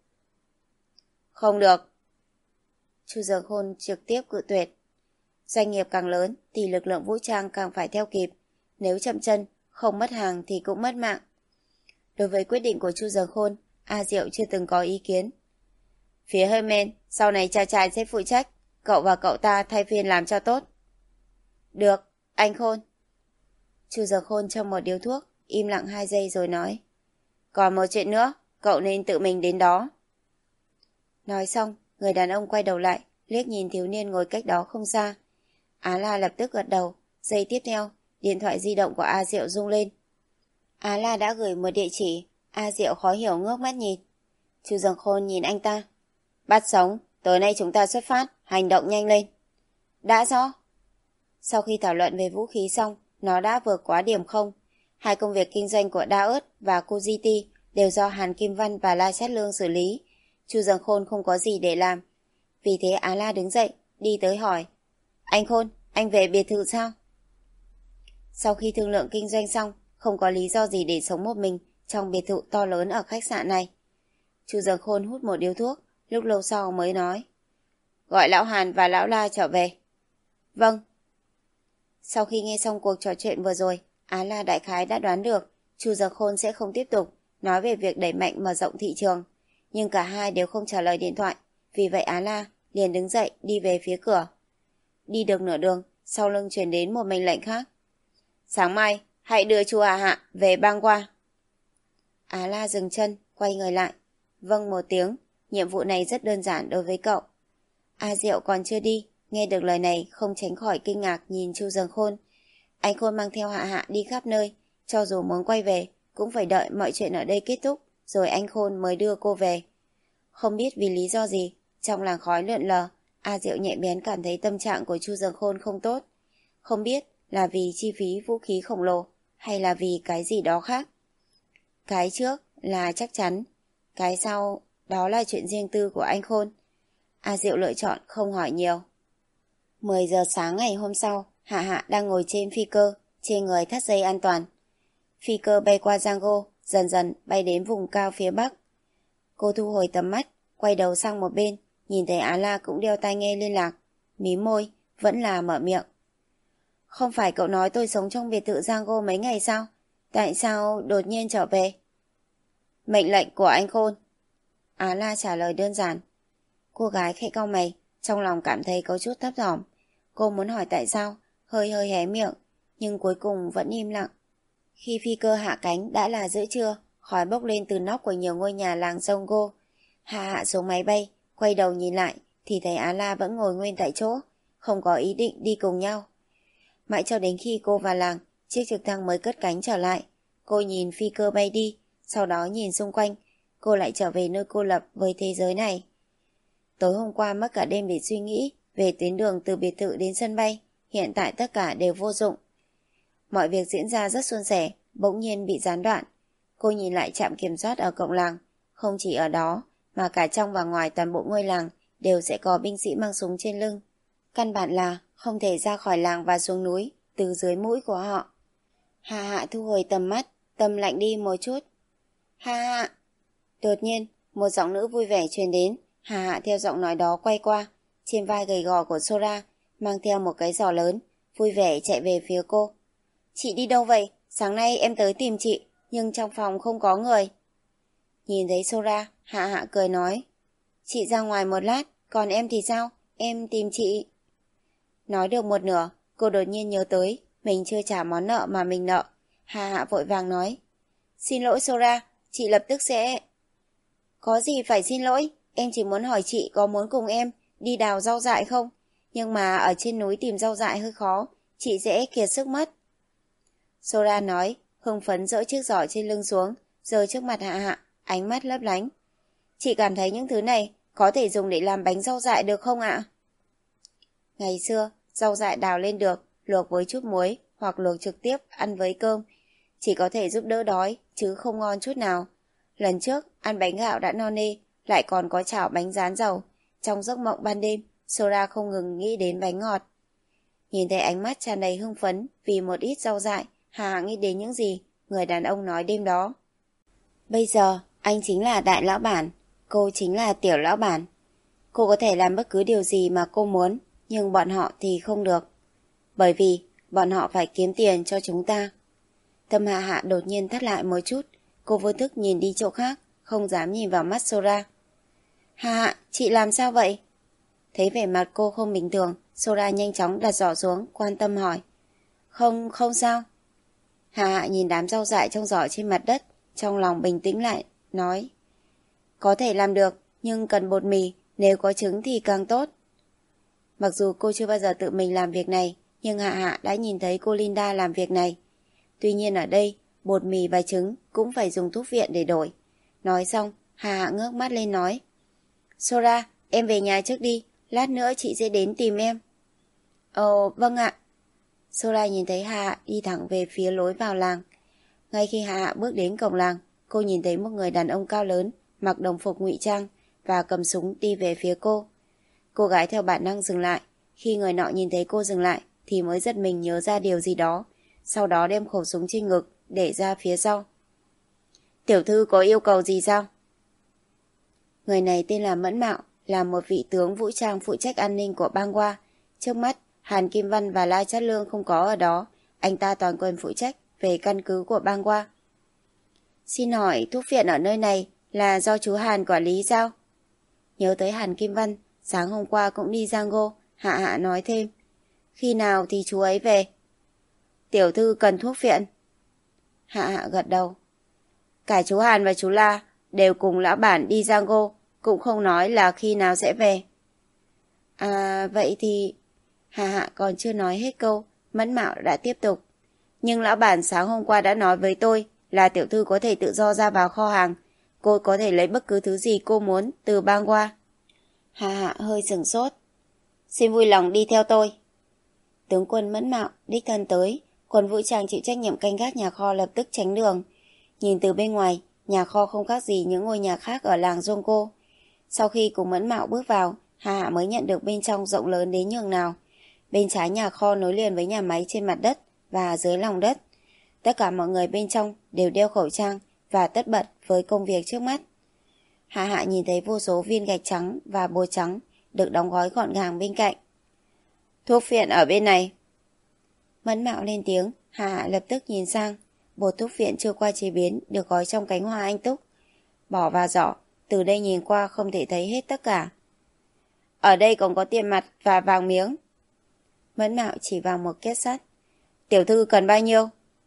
Không được. Chu Dường Khôn trực tiếp cự tuyệt. Doanh nghiệp càng lớn thì lực lượng vũ trang càng phải theo kịp. Nếu chậm chân, không mất hàng thì cũng mất mạng. Đối với quyết định của Chu Dường Khôn, A Diệu chưa từng có ý kiến. Phía Helmand, sau này cha trai sẽ phụ trách, cậu và cậu ta thay phiên làm cho tốt. Được, anh Khôn. Chu Dường Khôn trong một điếu thuốc, im lặng hai giây rồi nói. Còn một chuyện nữa, cậu nên tự mình đến đó. Nói xong, người đàn ông quay đầu lại, liếc nhìn thiếu niên ngồi cách đó không xa. Á La lập tức gật đầu, giây tiếp theo, điện thoại di động của A Diệu rung lên. Á La đã gửi một địa chỉ, A Diệu khó hiểu ngước mắt nhìn. Chu Dường Khôn nhìn anh ta. Bắt sống, tối nay chúng ta xuất phát, hành động nhanh lên. Đã rõ. Sau khi thảo luận về vũ khí xong, nó đã vượt quá điểm không. Hai công việc kinh doanh của Đa Ớt và cô Di Ti đều do Hàn Kim Văn và La Chát Lương xử lý. Chu Dường Khôn không có gì để làm. Vì thế Á La đứng dậy, đi tới hỏi. Anh Khôn, anh về biệt thự sao? Sau khi thương lượng kinh doanh xong, không có lý do gì để sống một mình trong biệt thự to lớn ở khách sạn này. Chu Dường Khôn hút một điếu thuốc, lúc lâu sau mới nói. Gọi lão Hàn và lão La trở về. Vâng. Sau khi nghe xong cuộc trò chuyện vừa rồi, Á La đại khái đã đoán được Chu Dường Khôn sẽ không tiếp tục nói về việc đẩy mạnh mở rộng thị trường. Nhưng cả hai đều không trả lời điện thoại. Vì vậy Á La liền đứng dậy đi về phía cửa. Đi được nửa đường, sau lưng truyền đến một mệnh lệnh khác. Sáng mai, hãy đưa chu Hà Hạ về bang qua. Á La dừng chân, quay người lại. Vâng một tiếng, nhiệm vụ này rất đơn giản đối với cậu. A Diệu còn chưa đi, nghe được lời này không tránh khỏi kinh ngạc nhìn Chu Dường Khôn. Anh Khôn mang theo Hạ Hạ đi khắp nơi, cho dù muốn quay về, cũng phải đợi mọi chuyện ở đây kết thúc, rồi anh Khôn mới đưa cô về. Không biết vì lý do gì, trong làn khói lượn lờ, A Diệu nhẹ bén cảm thấy tâm trạng của Chu Dường Khôn không tốt. Không biết là vì chi phí vũ khí khổng lồ, hay là vì cái gì đó khác? Cái trước là chắc chắn, cái sau đó là chuyện riêng tư của anh Khôn. A Diệu lựa chọn không hỏi nhiều. mười giờ sáng ngày hôm sau, Hạ Hạ đang ngồi trên phi cơ, trên người thắt dây an toàn. Phi cơ bay qua Django, dần dần bay đến vùng cao phía bắc. Cô thu hồi tầm mắt, quay đầu sang một bên, nhìn thấy Á La cũng đeo tai nghe liên lạc, mím môi, vẫn là mở miệng. Không phải cậu nói tôi sống trong biệt thự Django mấy ngày sao? Tại sao đột nhiên trở về? Mệnh lệnh của anh Khôn. Á La trả lời đơn giản. Cô gái khẽ cau mày, trong lòng cảm thấy có chút thấp thỏm. Cô muốn hỏi tại sao, hơi hơi hé miệng, nhưng cuối cùng vẫn im lặng. Khi phi cơ hạ cánh đã là giữa trưa, khói bốc lên từ nóc của nhiều ngôi nhà làng Django. Hạ Hạ xuống máy bay, quay đầu nhìn lại, thì thấy Á La vẫn ngồi nguyên tại chỗ, không có ý định đi cùng nhau. Mãi cho đến khi cô vào làng, chiếc trực thăng mới cất cánh trở lại. Cô nhìn phi cơ bay đi, sau đó nhìn xung quanh, cô lại trở về nơi cô lập với thế giới này. Tối hôm qua mất cả đêm để suy nghĩ về tuyến đường từ biệt thự đến sân bay, hiện tại tất cả đều vô dụng. Mọi việc diễn ra rất suôn sẻ, bỗng nhiên bị gián đoạn. Cô nhìn lại trạm kiểm soát ở cổng làng, không chỉ ở đó, mà cả trong và ngoài toàn bộ ngôi làng đều sẽ có binh sĩ mang súng trên lưng. Căn bản là không thể ra khỏi làng và xuống núi từ dưới mũi của họ. Hạ Hạ thu hồi tầm mắt, tâm lạnh đi một chút. Hạ Hạ! Đột nhiên, một giọng nữ vui vẻ truyền đến. Hạ Hạ theo giọng nói đó quay qua, trên vai gầy gò của Sora mang theo một cái giỏ lớn, vui vẻ chạy về phía cô. Chị đi đâu vậy? Sáng nay em tới tìm chị, nhưng trong phòng không có người. Nhìn thấy Sora, Hạ Hạ cười nói. Chị ra ngoài một lát, còn em thì sao? Em tìm chị. Nói được một nửa, cô đột nhiên nhớ tới mình chưa trả món nợ mà mình nợ. Hạ Hạ vội vàng nói. Xin lỗi Sora, chị lập tức sẽ... Có gì phải xin lỗi, em chỉ muốn hỏi chị có muốn cùng em đi đào rau dại không? Nhưng mà ở trên núi tìm rau dại hơi khó, chị sẽ kiệt sức mất. Sora nói, hưng phấn dỡ chiếc giỏ trên lưng xuống, giơ trước mặt Hạ Hạ, ánh mắt lấp lánh. Chị cảm thấy những thứ này có thể dùng để làm bánh rau dại được không ạ? Ngày xưa, rau dại đào lên được, luộc với chút muối hoặc luộc trực tiếp ăn với cơm. Chỉ có thể giúp đỡ đói, chứ không ngon chút nào. Lần trước, ăn bánh gạo đã no nê, lại còn có chảo bánh rán dầu. Trong giấc mộng ban đêm, Sora không ngừng nghĩ đến bánh ngọt. Nhìn thấy ánh mắt tràn đầy hưng phấn vì một ít rau dại, Hạ Hạ nghĩ đến những gì người đàn ông nói đêm đó. Bây giờ, anh chính là đại lão bản, cô chính là tiểu lão bản. Cô có thể làm bất cứ điều gì mà cô muốn, nhưng bọn họ thì không được. Bởi vì bọn họ phải kiếm tiền cho chúng ta. Tâm Hạ Hạ đột nhiên thắt lại một chút, cô vô thức nhìn đi chỗ khác, không dám nhìn vào mắt Sora. Hạ Hạ, chị làm sao vậy? Thấy vẻ mặt cô không bình thường, Sora nhanh chóng đặt giỏ xuống, quan tâm hỏi. Không, không sao. Hạ Hạ nhìn đám rau dại trong giỏ trên mặt đất, trong lòng bình tĩnh lại, nói. Có thể làm được, nhưng cần bột mì, nếu có trứng thì càng tốt. Mặc dù cô chưa bao giờ tự mình làm việc này, nhưng Hạ Hạ đã nhìn thấy cô Linda làm việc này. Tuy nhiên ở đây, bột mì và trứng cũng phải dùng thuốc viện để đổi. Nói xong, Hạ Hạ ngước mắt lên nói. Sora, em về nhà trước đi, lát nữa chị sẽ đến tìm em. Ồ, vâng ạ. Sora nhìn thấy Hạ Hạ đi thẳng về phía lối vào làng. Ngay khi Hạ Hạ bước đến cổng làng, cô nhìn thấy một người đàn ông cao lớn, mặc đồng phục ngụy trang và cầm súng đi về phía cô. Cô gái theo bản năng dừng lại. Khi người nọ nhìn thấy cô dừng lại thì mới giật mình nhớ ra điều gì đó, sau đó đem khẩu súng trên ngực để ra phía sau. Tiểu thư có yêu cầu gì sao? Người này tên là Mẫn Mạo, là một vị tướng vũ trang phụ trách an ninh của bang Hoa. Trước mắt, Hàn Kim Văn và La Chát Lương không có ở đó, anh ta toàn quyền phụ trách về căn cứ của bang Hoa. Xin hỏi thuốc viện ở nơi này là do chú Hàn quản lý sao? Nhớ tới Hàn Kim Văn, sáng hôm qua cũng đi Django, Hạ Hạ nói thêm. Khi nào thì chú ấy về? Tiểu thư cần thuốc viện. Hạ Hạ gật đầu. Cả chú Hàn và chú La đều cùng lão bản đi Django, cũng không nói là khi nào sẽ về. À, vậy thì... Hạ Hạ còn chưa nói hết câu, Mẫn Mạo đã tiếp tục. Nhưng lão bản sáng hôm qua đã nói với tôi là tiểu thư có thể tự do ra vào kho hàng. Cô có thể lấy bất cứ thứ gì cô muốn từ bang qua. Hạ Hạ hơi sửng sốt. Xin vui lòng đi theo tôi. Tướng quân Mẫn Mạo đích thân tới, Quân vũ trang chịu trách nhiệm canh gác nhà kho lập tức tránh đường. Nhìn từ bên ngoài, nhà kho không khác gì những ngôi nhà khác ở làng Jonko. Sau khi cùng Mẫn Mạo bước vào, Hà Hạ mới nhận được bên trong rộng lớn đến nhường nào. Bên trái nhà kho nối liền với nhà máy trên mặt đất và dưới lòng đất. Tất cả mọi người bên trong đều đeo khẩu trang và tất bật với công việc trước mắt. Hạ Hạ nhìn thấy vô số viên gạch trắng và bột trắng được đóng gói gọn gàng bên cạnh. Thuốc phiện ở bên này. Mẫn Mạo lên tiếng, Hạ Hạ lập tức nhìn sang. Bột thuốc phiện chưa qua chế biến được gói trong cánh hoa anh túc. Bỏ vào giỏ, từ đây nhìn qua không thể thấy hết tất cả. Ở đây còn có tiền mặt và vàng miếng. Mẫn Mạo chỉ vào một két sắt. Tiểu thư cần bao nhiêu?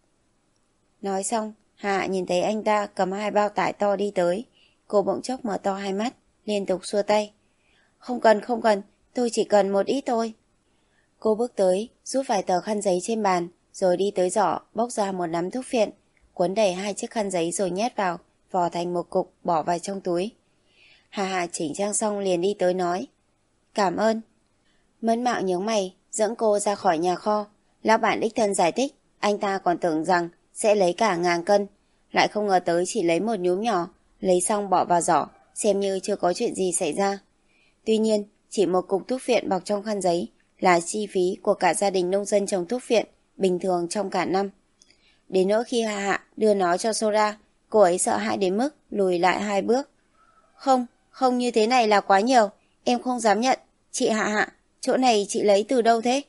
Nói xong, Hạ nhìn thấy anh ta cầm hai bao tải to đi tới. Cô bỗng chốc mở to hai mắt, liên tục xua tay. Không cần, không cần, tôi chỉ cần một ít thôi. Cô bước tới, rút vài tờ khăn giấy trên bàn, rồi đi tới giỏ, bóc ra một nắm thuốc phiện, cuốn đầy hai chiếc khăn giấy rồi nhét vào, vò thành một cục, bỏ vào trong túi. Hà Hà chỉnh trang xong liền đi tới nói. Cảm ơn. Mẫn Mạo nhướng mày, dẫn cô ra khỏi nhà kho. Lão bản đích thân giải thích, anh ta còn tưởng rằng sẽ lấy cả ngàn cân, lại không ngờ tới chỉ lấy một nhúm nhỏ, lấy xong bỏ vào giỏ, xem như chưa có chuyện gì xảy ra. Tuy nhiên, chỉ một cục thuốc phiện bọc trong khăn giấy là chi phí của cả gia đình nông dân trồng thuốc phiện bình thường trong cả năm. Đến nỗi khi Hạ Hạ đưa nó cho Sora, cô ấy sợ hãi đến mức lùi lại hai bước. Không, không, như thế này là quá nhiều, em không dám nhận. Chị Hạ Hạ, chỗ này chị lấy từ đâu thế?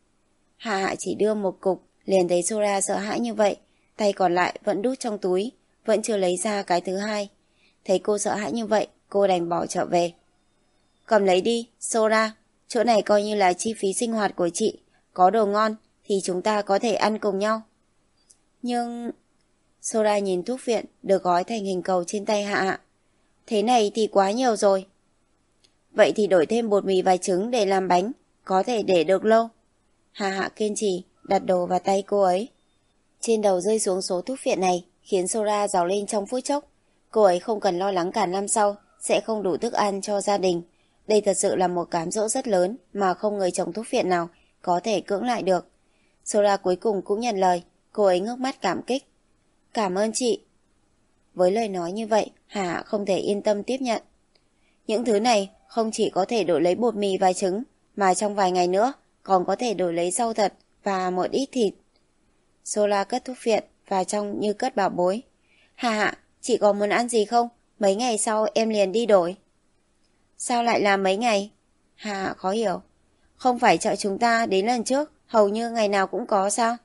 Hạ Hạ chỉ đưa một cục, liền thấy Sora sợ hãi như vậy, tay còn lại vẫn đút trong túi, vẫn chưa lấy ra cái thứ hai. Thấy cô sợ hãi như vậy, cô đành bỏ trở về. Cầm lấy đi, Sora, chỗ này coi như là chi phí sinh hoạt của chị, có đồ ngon thì chúng ta có thể ăn cùng nhau. Nhưng... Sora nhìn thuốc phiện được gói thành hình cầu trên tay Hạ Hạ. Thế này thì quá nhiều rồi. Vậy thì đổi thêm bột mì và trứng để làm bánh, có thể để được lâu. Hạ Hạ kiên trì đặt đồ vào tay cô ấy. Trên đầu rơi xuống số thuốc phiện này khiến Sora giàu lên trong phút chốc. Cô ấy không cần lo lắng cả năm sau sẽ không đủ thức ăn cho gia đình. Đây thật sự là một cám dỗ rất lớn mà không người trồng thuốc phiện nào có thể cưỡng lại được. Sora cuối cùng cũng nhận lời, cô ấy ngước mắt cảm kích. Cảm ơn chị. Với lời nói như vậy, Hà không thể yên tâm tiếp nhận. Những thứ này không chỉ có thể đổi lấy bột mì và trứng, mà trong vài ngày nữa còn có thể đổi lấy rau thật và một ít thịt. Sola cất thuốc phiện vào trong như cất bảo bối. Hà Hạ, chị còn muốn ăn gì không? Mấy ngày sau em liền đi đổi. Sao lại là mấy ngày? Hà Hạ khó hiểu. Không phải chợ chúng ta đến lần trước hầu như ngày nào cũng có sao?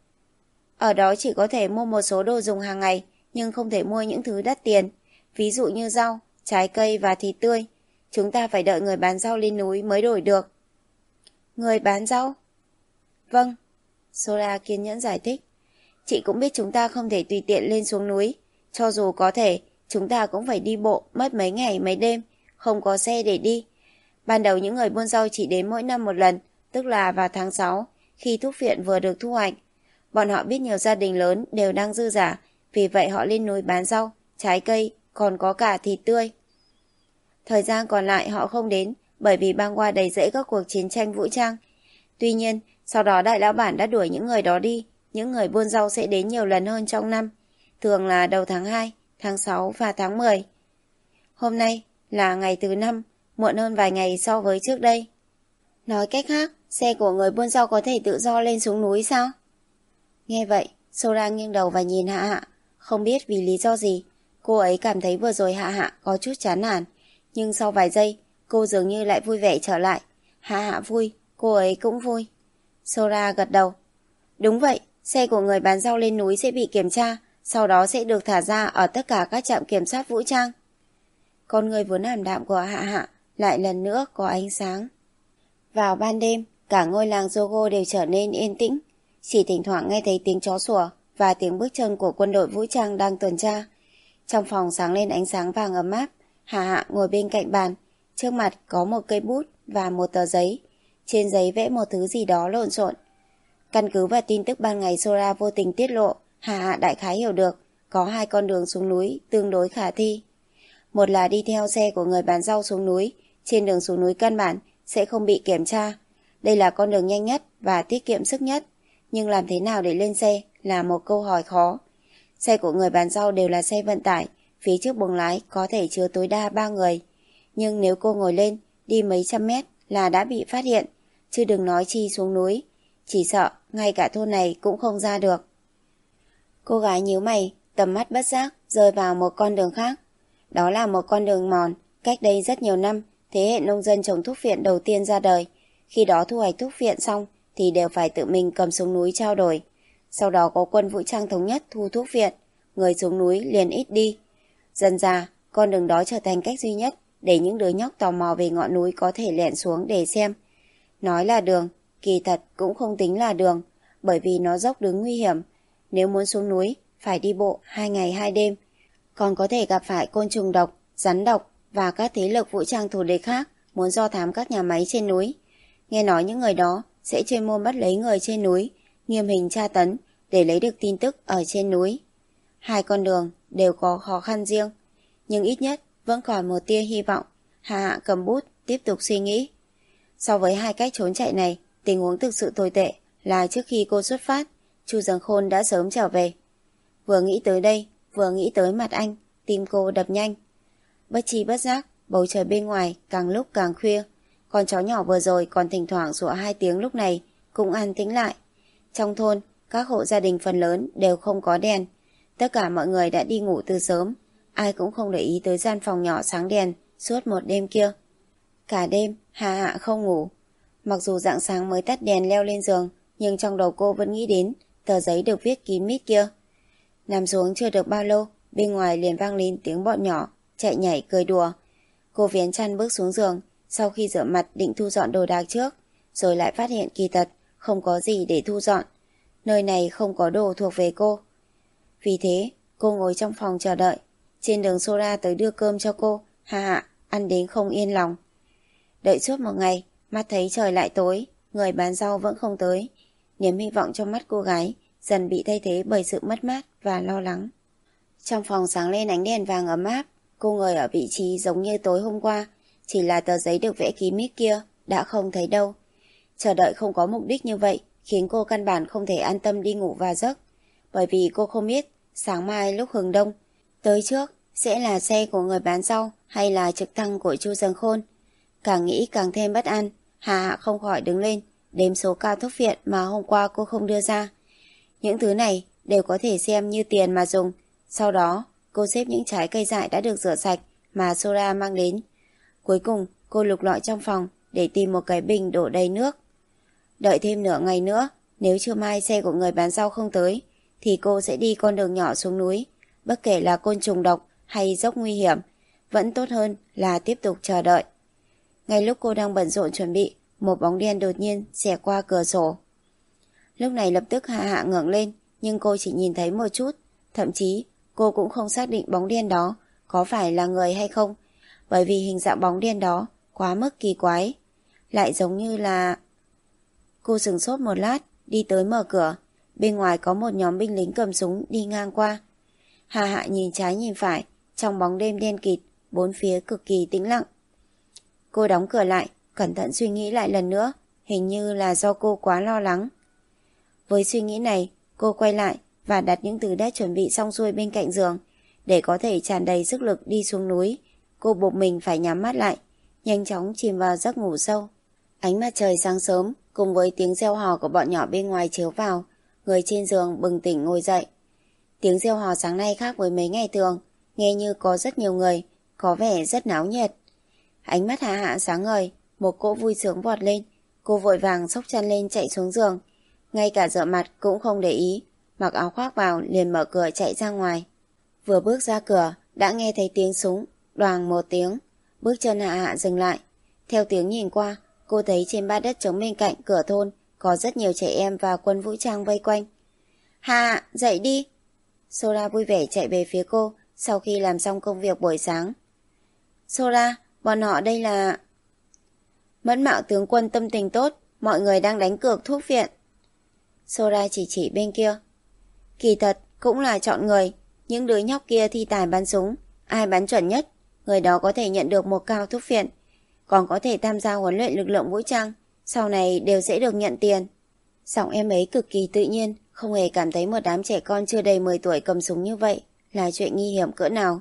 Ở đó chỉ có thể mua một số đồ dùng hàng ngày, nhưng không thể mua những thứ đắt tiền, ví dụ như rau, trái cây và thịt tươi. Chúng ta phải đợi người bán rau lên núi mới đổi được. Người bán rau? Vâng, Sora kiên nhẫn giải thích. Chị cũng biết chúng ta không thể tùy tiện lên xuống núi. Cho dù có thể, chúng ta cũng phải đi bộ, mất mấy ngày mấy đêm, không có xe để đi. Ban đầu những người buôn rau chỉ đến mỗi năm một lần, tức là vào tháng sáu, khi thuốc phiện vừa được thu hoạch. Bọn họ biết nhiều gia đình lớn đều đang dư giả, vì vậy họ lên núi bán rau, trái cây, còn có cả thịt tươi. Thời gian còn lại họ không đến, bởi vì băng qua đầy rẫy các cuộc chiến tranh vũ trang. Tuy nhiên, sau đó đại lão bản đã đuổi những người đó đi, những người buôn rau sẽ đến nhiều lần hơn trong năm, thường là đầu tháng hai, tháng sáu và tháng mười. Hôm nay là ngày thứ năm, muộn hơn vài ngày so với trước đây. Nói cách khác, xe của người buôn rau có thể tự do lên xuống núi sao? Nghe vậy, Sora nghiêng đầu và nhìn Hạ Hạ, không biết vì lý do gì. Cô ấy cảm thấy vừa rồi Hạ Hạ có chút chán nản, nhưng sau vài giây, cô dường như lại vui vẻ trở lại. Hạ Hạ vui, cô ấy cũng vui. Sora gật đầu. Đúng vậy, xe của người bán rau lên núi sẽ bị kiểm tra, sau đó sẽ được thả ra ở tất cả các trạm kiểm soát vũ trang. Con người vốn ảm đạm của Hạ Hạ lại lần nữa có ánh sáng. Vào ban đêm, cả ngôi làng Jogo đều trở nên yên tĩnh. Chỉ thỉnh thoảng nghe thấy tiếng chó sủa và tiếng bước chân của quân đội vũ trang đang tuần tra. Trong phòng sáng lên ánh sáng vàng ấm áp. Hạ Hạ ngồi bên cạnh bàn, trước mặt có một cây bút và một tờ giấy. Trên giấy vẽ một thứ gì đó lộn xộn. Căn cứ vào tin tức ban ngày Sora vô tình tiết lộ, Hạ Hạ đại khái hiểu được có hai con đường xuống núi tương đối khả thi. Một là đi theo xe của người bán rau xuống núi, trên đường xuống núi căn bản sẽ không bị kiểm tra. Đây là con đường nhanh nhất và tiết kiệm sức nhất, nhưng làm thế nào để lên xe là một câu hỏi khó. Xe của người bán rau đều là xe vận tải, phía trước buồng lái có thể chứa tối đa ba người. Nhưng nếu cô ngồi lên, đi mấy trăm mét là đã bị phát hiện, chứ đừng nói chi xuống núi. Chỉ sợ ngay cả thôn này cũng không ra được. Cô gái nhíu mày, tầm mắt bất giác rơi vào một con đường khác. Đó là một con đường mòn, cách đây rất nhiều năm, thế hệ nông dân trồng thuốc viện đầu tiên ra đời. Khi đó thu hoạch thuốc viện xong thì đều phải tự mình cầm xuống núi trao đổi. Sau đó có quân vũ trang thống nhất thu thuốc viện, người xuống núi liền ít đi. Dần dà, con đường đó trở thành cách duy nhất để những đứa nhóc tò mò về ngọn núi có thể lẻn xuống để xem. Nói là đường, kỳ thật cũng không tính là đường, bởi vì nó dốc đứng nguy hiểm. Nếu muốn xuống núi, phải đi bộ hai ngày hai đêm. Còn có thể gặp phải côn trùng độc, rắn độc và các thế lực vũ trang thù địch khác muốn do thám các nhà máy trên núi. Nghe nói những người đó sẽ chuyên môn bắt lấy người trên núi, nghiêm hình tra tấn để lấy được tin tức ở trên núi. Hai con đường đều có khó khăn riêng, nhưng ít nhất vẫn còn một tia hy vọng. Hà Hạ cầm bút tiếp tục suy nghĩ. So với hai cách trốn chạy này, tình huống thực sự tồi tệ là trước khi cô xuất phát, Chu Giằng Khôn đã sớm trở về. Vừa nghĩ tới đây, vừa nghĩ tới mặt anh, tim cô đập nhanh. Bất chi bất giác, bầu trời bên ngoài càng lúc càng khuya. Con chó nhỏ vừa rồi còn thỉnh thoảng sủa hai tiếng lúc này cũng an tĩnh lại. Trong thôn, các hộ gia đình phần lớn đều không có đèn. Tất cả mọi người đã đi ngủ từ sớm, ai cũng không để ý tới gian phòng nhỏ sáng đèn suốt một đêm kia. Cả đêm, Hà Hạ không ngủ. Mặc dù rạng sáng mới tắt đèn leo lên giường, nhưng trong đầu cô vẫn nghĩ đến tờ giấy được viết kín mít kia. Nằm xuống chưa được bao lâu, bên ngoài liền vang lên tiếng bọn nhỏ chạy nhảy cười đùa. Cô vén chăn bước xuống giường, sau khi rửa mặt định thu dọn đồ đạc trước, rồi lại phát hiện kỳ thật không có gì để thu dọn. Nơi này không có đồ thuộc về cô. Vì thế, cô ngồi trong phòng chờ đợi. Trên đường Sora tới đưa cơm cho cô, Hà Hạ ăn đến không yên lòng. Đợi suốt một ngày, mắt thấy trời lại tối, người bán rau vẫn không tới. Niềm hy vọng trong mắt cô gái dần bị thay thế bởi sự mất mát và lo lắng. Trong phòng sáng lên ánh đèn vàng ấm áp, cô ngồi ở vị trí giống như tối hôm qua, chỉ là tờ giấy được vẽ kín mít kia đã không thấy đâu. Chờ đợi không có mục đích như vậy khiến cô căn bản không thể an tâm đi ngủ và giấc, bởi vì cô không biết sáng mai lúc hừng đông tới trước sẽ là xe của người bán rau hay là trực thăng của Chu Giằng Khôn. Càng nghĩ càng thêm bất an, Hà Hạ không khỏi đứng lên đếm số cao thuốc viện mà hôm qua cô không đưa ra. Những thứ này đều có thể xem như tiền mà dùng. Sau đó cô xếp những trái cây dại đã được rửa sạch mà Sora mang đến. Cuối cùng cô lục lọi trong phòng để tìm một cái bình đổ đầy nước. Đợi thêm nửa ngày nữa, nếu trưa mai xe của người bán rau không tới thì cô sẽ đi con đường nhỏ xuống núi. Bất kể là côn trùng độc hay dốc nguy hiểm, vẫn tốt hơn là tiếp tục chờ đợi. Ngay lúc cô đang bận rộn chuẩn bị, một bóng đen đột nhiên xẹt qua cửa sổ. Lúc này lập tức Hạ Hạ ngẩng lên, nhưng cô chỉ nhìn thấy một chút. Thậm chí cô cũng không xác định bóng đen đó có phải là người hay không, bởi vì hình dạng bóng đen đó quá mức kỳ quái. Lại giống như là... Cô sửng sốt một lát, đi tới mở cửa. Bên ngoài có một nhóm binh lính cầm súng đi ngang qua. Hà Hạ nhìn trái nhìn phải, trong bóng đêm đen kịt, bốn phía cực kỳ tĩnh lặng. Cô đóng cửa lại, cẩn thận suy nghĩ lại lần nữa, hình như là do cô quá lo lắng. Với suy nghĩ này, cô quay lại và đặt những thứ đã chuẩn bị xong xuôi bên cạnh giường. Để có thể tràn đầy sức lực đi xuống núi, cô buộc mình phải nhắm mắt lại, nhanh chóng chìm vào giấc ngủ sâu. Ánh mặt trời sáng sớm cùng với tiếng reo hò của bọn nhỏ bên ngoài chiếu vào, người trên giường bừng tỉnh ngồi dậy. Tiếng reo hò sáng nay khác với mấy ngày thường, nghe như có rất nhiều người, có vẻ rất náo nhiệt. Ánh mắt Hạ Hạ sáng ngời, một cỗ vui sướng vọt lên, cô vội vàng xốc chăn lên chạy xuống giường, ngay cả rửa mặt cũng không để ý, mặc áo khoác vào liền mở cửa chạy ra ngoài. Vừa bước ra cửa đã nghe thấy tiếng súng, đoàng một tiếng, bước chân Hạ Hạ dừng lại. Theo tiếng nhìn qua, cô thấy trên bãi đất trống bên cạnh cửa thôn có rất nhiều trẻ em và quân vũ trang vây quanh. Hạ Hạ, dậy đi! Sora vui vẻ chạy về phía cô sau khi làm xong công việc buổi sáng. Sora, bọn họ đây là... Mẫn Mạo tướng quân tâm tình tốt, mọi người đang đánh cược thuốc viện. Sora chỉ chỉ bên kia. Kỳ thật cũng là chọn người, những đứa nhóc kia thi tài bắn súng, ai bắn chuẩn nhất, người đó có thể nhận được một cao thuốc viện, còn có thể tham gia huấn luyện lực lượng vũ trang, sau này đều sẽ được nhận tiền. Giọng em ấy cực kỳ tự nhiên, không hề cảm thấy một đám trẻ con chưa đầy mười tuổi cầm súng như vậy là chuyện nguy hiểm cỡ nào.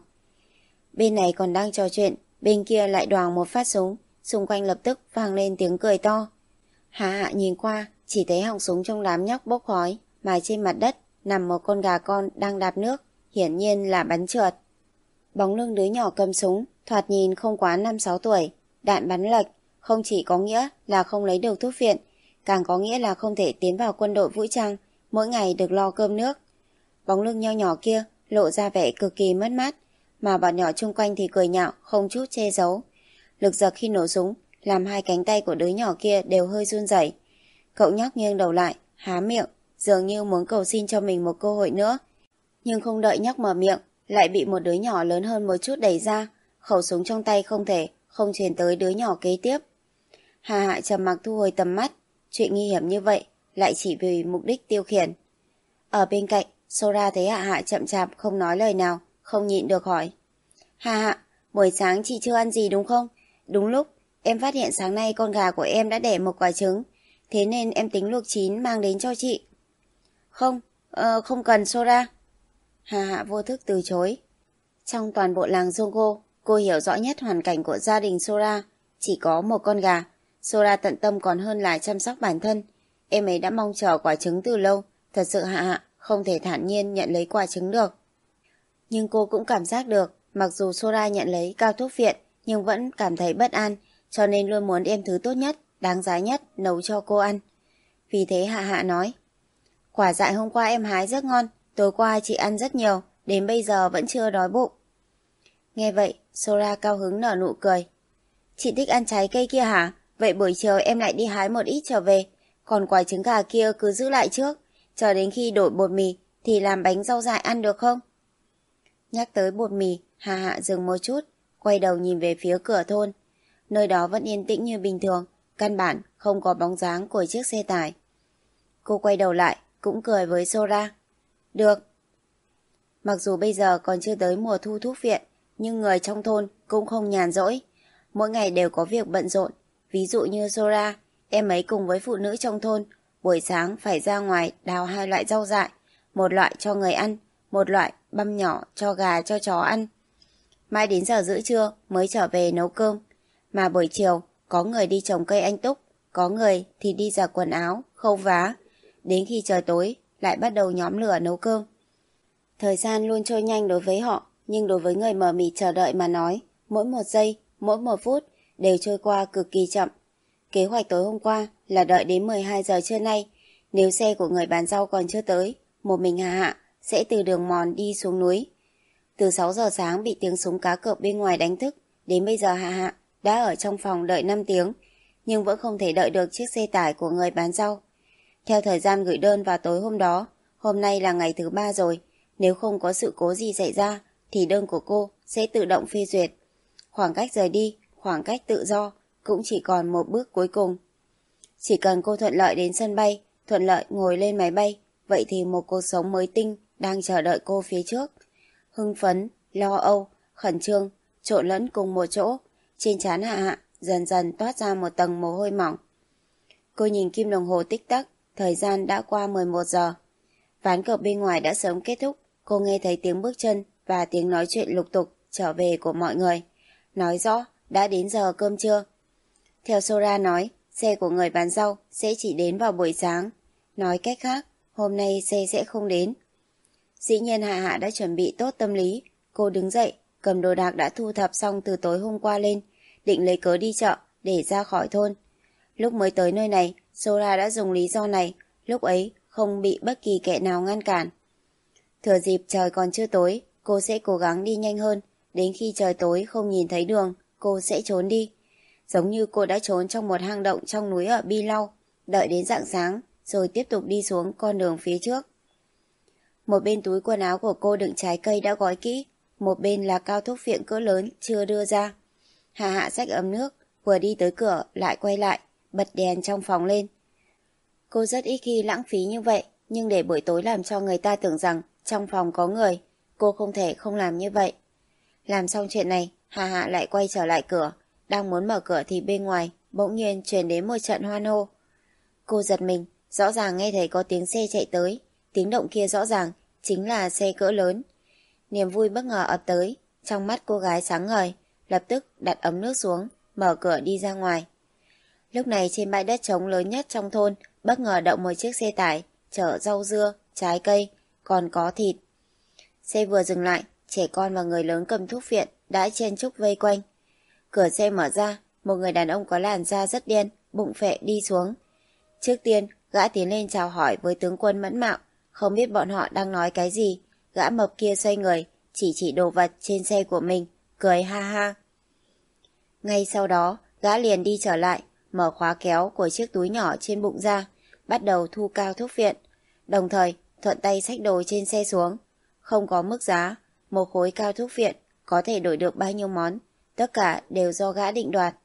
Bên này còn đang trò chuyện, bên kia lại đoàng một phát súng, xung quanh lập tức vang lên tiếng cười to. Hạ Hạ nhìn qua, chỉ thấy họng súng trong đám nhóc bốc khói, mà trên mặt đất nằm một con gà con đang đạp nước, hiển nhiên là bắn trượt. Bóng lưng đứa nhỏ cầm súng, thoạt nhìn không quá năm sáu tuổi, đạn bắn lệch, không chỉ có nghĩa là không lấy được thuốc viện, càng có nghĩa là không thể tiến vào quân đội vũ trang, mỗi ngày được lo cơm nước. Bóng lưng nho nhỏ kia lộ ra vẻ cực kỳ mất mát, mà bọn nhỏ chung quanh thì cười nhạo không chút che giấu. Lực giật khi nổ súng làm hai cánh tay của đứa nhỏ kia đều hơi run rẩy. Cậu nhóc nghiêng đầu lại, há miệng, dường như muốn cầu xin cho mình một cơ hội nữa. Nhưng không đợi nhóc mở miệng, lại bị một đứa nhỏ lớn hơn một chút đẩy ra, khẩu súng trong tay không thể không truyền tới đứa nhỏ kế tiếp. Hà Hạ trầm mặc thu hồi tầm mắt, chuyện nguy hiểm như vậy lại chỉ vì mục đích tiêu khiển. Ở bên cạnh, Sora thấy Hạ Hạ chậm chạp không nói lời nào, không nhịn được hỏi. Hạ Hạ, buổi sáng chị chưa ăn gì đúng không? Đúng lúc, em phát hiện sáng nay con gà của em đã đẻ một quả trứng, thế nên em tính luộc chín mang đến cho chị. Không, ờ, không cần Sora. Hạ Hạ vô thức từ chối. Trong toàn bộ làng Zongo, cô hiểu rõ nhất hoàn cảnh của gia đình Sora, chỉ có một con gà. Sora tận tâm còn hơn là chăm sóc bản thân. Em ấy đã mong chờ quả trứng từ lâu, thật sự Hạ Hạ không thể thản nhiên nhận lấy quả trứng được. Nhưng cô cũng cảm giác được, mặc dù Sora nhận lấy cao thuốc viện, nhưng vẫn cảm thấy bất an, cho nên luôn muốn đem thứ tốt nhất, đáng giá nhất nấu cho cô ăn. Vì thế Hạ Hạ nói, quả dại hôm qua em hái rất ngon, tối qua chị ăn rất nhiều, đến bây giờ vẫn chưa đói bụng. Nghe vậy, Sora cao hứng nở nụ cười. Chị thích ăn trái cây kia hả? Vậy buổi chiều em lại đi hái một ít trở về, còn quả trứng gà kia cứ giữ lại trước, chờ đến khi đổi bột mì thì làm bánh rau dại ăn được không? Nhắc tới bột mì, Hà Hạ dừng một chút, quay đầu nhìn về phía cửa thôn. Nơi đó vẫn yên tĩnh như bình thường, căn bản không có bóng dáng của chiếc xe tải. Cô quay đầu lại, cũng cười với Sora. Được. Mặc dù bây giờ còn chưa tới mùa thu thuốc viện, nhưng người trong thôn cũng không nhàn rỗi. Mỗi ngày đều có việc bận rộn. Ví dụ như Sora, em ấy cùng với phụ nữ trong thôn, buổi sáng phải ra ngoài đào hai loại rau dại, một loại cho người ăn, một loại băm nhỏ cho gà cho chó ăn. Mãi đến giờ giữa trưa mới trở về nấu cơm. Mà buổi chiều có người đi trồng cây anh túc, có người thì đi giặt quần áo, khâu vá. Đến khi trời tối lại bắt đầu nhóm lửa nấu cơm. Thời gian luôn trôi nhanh đối với họ, nhưng đối với người mờ mịt chờ đợi mà nói, mỗi một giây, mỗi một phút đều trôi qua cực kỳ chậm. Kế hoạch tối hôm qua là đợi đến mười hai giờ trưa nay, nếu xe của người bán rau còn chưa tới, một mình Hà Hạ sẽ từ đường mòn đi xuống núi. Từ sáu giờ sáng bị tiếng súng cá cược bên ngoài đánh thức, đến bây giờ Hà Hạ đã ở trong phòng đợi năm tiếng, nhưng vẫn không thể đợi được chiếc xe tải của người bán rau. Theo thời gian gửi đơn vào tối hôm đó, hôm nay là ngày thứ ba rồi, nếu không có sự cố gì xảy ra, thì đơn của cô sẽ tự động phê duyệt. Khoảng cách rời đi, khoảng cách tự do, cũng chỉ còn một bước cuối cùng. Chỉ cần cô thuận lợi đến sân bay, thuận lợi ngồi lên máy bay, vậy thì một cuộc sống mới tinh đang chờ đợi cô phía trước. Hưng phấn, lo âu, khẩn trương, trộn lẫn cùng một chỗ, trên trán Hạ Hạ dần dần toát ra một tầng mồ hôi mỏng. Cô nhìn kim đồng hồ tích tắc, thời gian đã qua mười một giờ. Ván cờ bên ngoài đã sớm kết thúc, cô nghe thấy tiếng bước chân và tiếng nói chuyện lục tục trở về của mọi người. Nói rõ đã đến giờ cơm trưa. Theo Sora nói, xe của người bán rau sẽ chỉ đến vào buổi sáng. Nói cách khác, hôm nay xe sẽ không đến. Dĩ nhiên Hạ Hạ đã chuẩn bị tốt tâm lý. Cô đứng dậy, cầm đồ đạc đã thu thập xong từ tối hôm qua lên, định lấy cớ đi chợ để ra khỏi thôn. Lúc mới tới nơi này, Sora đã dùng lý do này, lúc ấy không bị bất kỳ kẻ nào ngăn cản. Thừa dịp trời còn chưa tối, cô sẽ cố gắng đi nhanh hơn, đến khi trời tối không nhìn thấy đường, cô sẽ trốn đi. Giống như cô đã trốn trong một hang động trong núi ở Bi Lau, đợi đến rạng sáng, rồi tiếp tục đi xuống con đường phía trước. Một bên túi quần áo của cô đựng trái cây đã gói kỹ, một bên là cao thuốc viện cỡ lớn chưa đưa ra. Hạ Hạ xách ấm nước, vừa đi tới cửa lại quay lại, bật đèn trong phòng lên. Cô rất ít khi lãng phí như vậy, nhưng để buổi tối làm cho người ta tưởng rằng trong phòng có người, cô không thể không làm như vậy. Làm xong chuyện này, Hạ Hạ lại quay trở lại cửa, đang muốn mở cửa thì bên ngoài bỗng nhiên truyền đến một trận hoan hô. Cô giật mình, rõ ràng nghe thấy có tiếng xe chạy tới. Tiếng động kia rõ ràng chính là xe cỡ lớn. Niềm vui bất ngờ ập tới, trong mắt cô gái sáng ngời, lập tức đặt ấm nước xuống, mở cửa đi ra ngoài. Lúc này trên bãi đất trống lớn nhất trong thôn, bất ngờ đậu một chiếc xe tải, chở rau dưa, trái cây, còn có thịt. Xe vừa dừng lại, trẻ con và người lớn cầm thuốc viện đã chen chúc vây quanh. Cửa xe mở ra, một người đàn ông có làn da rất đen, bụng phệ đi xuống. Trước tiên, gã tiến lên chào hỏi với tướng quân Mẫn Mạo, không biết bọn họ đang nói cái gì. Gã mập kia xoay người, chỉ chỉ đồ vật trên xe của mình, cười ha ha. Ngay sau đó, gã liền đi trở lại, mở khóa kéo của chiếc túi nhỏ trên bụng ra, bắt đầu thu cao thuốc viện, đồng thời thuận tay xách đồ trên xe xuống. Không có mức giá, một khối cao thuốc viện có thể đổi được bao nhiêu món, tất cả đều do gã định đoạt.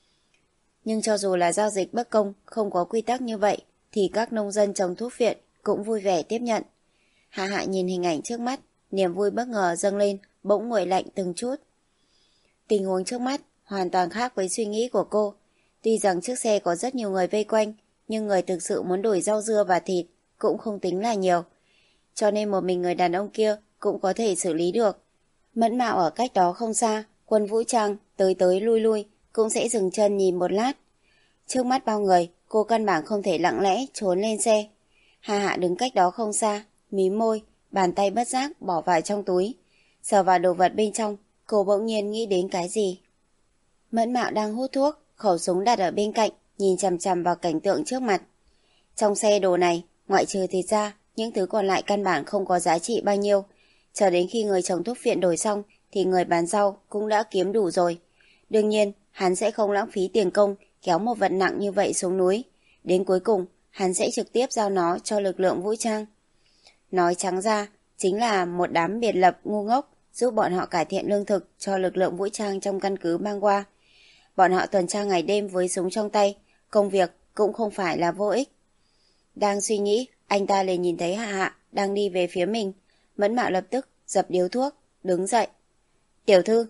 Nhưng cho dù là giao dịch bất công, không có quy tắc như vậy, thì các nông dân trồng thuốc viện cũng vui vẻ tiếp nhận. Hạ Hạ nhìn hình ảnh trước mắt, niềm vui bất ngờ dâng lên, bỗng nguội lạnh từng chút. Tình huống trước mắt hoàn toàn khác với suy nghĩ của cô. Tuy rằng chiếc xe có rất nhiều người vây quanh, nhưng người thực sự muốn đổi rau dưa và thịt cũng không tính là nhiều. Cho nên một mình người đàn ông kia cũng có thể xử lý được. Mẫn Mạo ở cách đó không xa, quân vũ trang tới tới lui lui cũng sẽ dừng chân nhìn một lát. Trước mắt bao người, cô căn bản không thể lặng lẽ trốn lên xe. Hạ Hạ đứng cách đó không xa, mím môi, bàn tay bất giác bỏ vào trong túi. Sờ vào đồ vật bên trong, cô bỗng nhiên nghĩ đến cái gì. Mẫn Mạo đang hút thuốc, khẩu súng đặt ở bên cạnh, nhìn chằm chằm vào cảnh tượng trước mặt. Trong xe đồ này, ngoại trừ thịt ra, những thứ còn lại căn bản không có giá trị bao nhiêu. Chờ đến khi người trồng thuốc viện đổi xong, thì người bán rau cũng đã kiếm đủ rồi. Đương nhiên, hắn sẽ không lãng phí tiền công kéo một vật nặng như vậy xuống núi. Đến cuối cùng, hắn sẽ trực tiếp giao nó cho lực lượng vũ trang. Nói trắng ra, chính là một đám biệt lập ngu ngốc giúp bọn họ cải thiện lương thực cho lực lượng vũ trang trong căn cứ bang qua. Bọn họ tuần tra ngày đêm với súng trong tay, công việc cũng không phải là vô ích. Đang suy nghĩ, anh ta liền nhìn thấy Hạ Hạ đang đi về phía mình. Mẫn Mạo lập tức dập điếu thuốc, đứng dậy. Tiểu thư.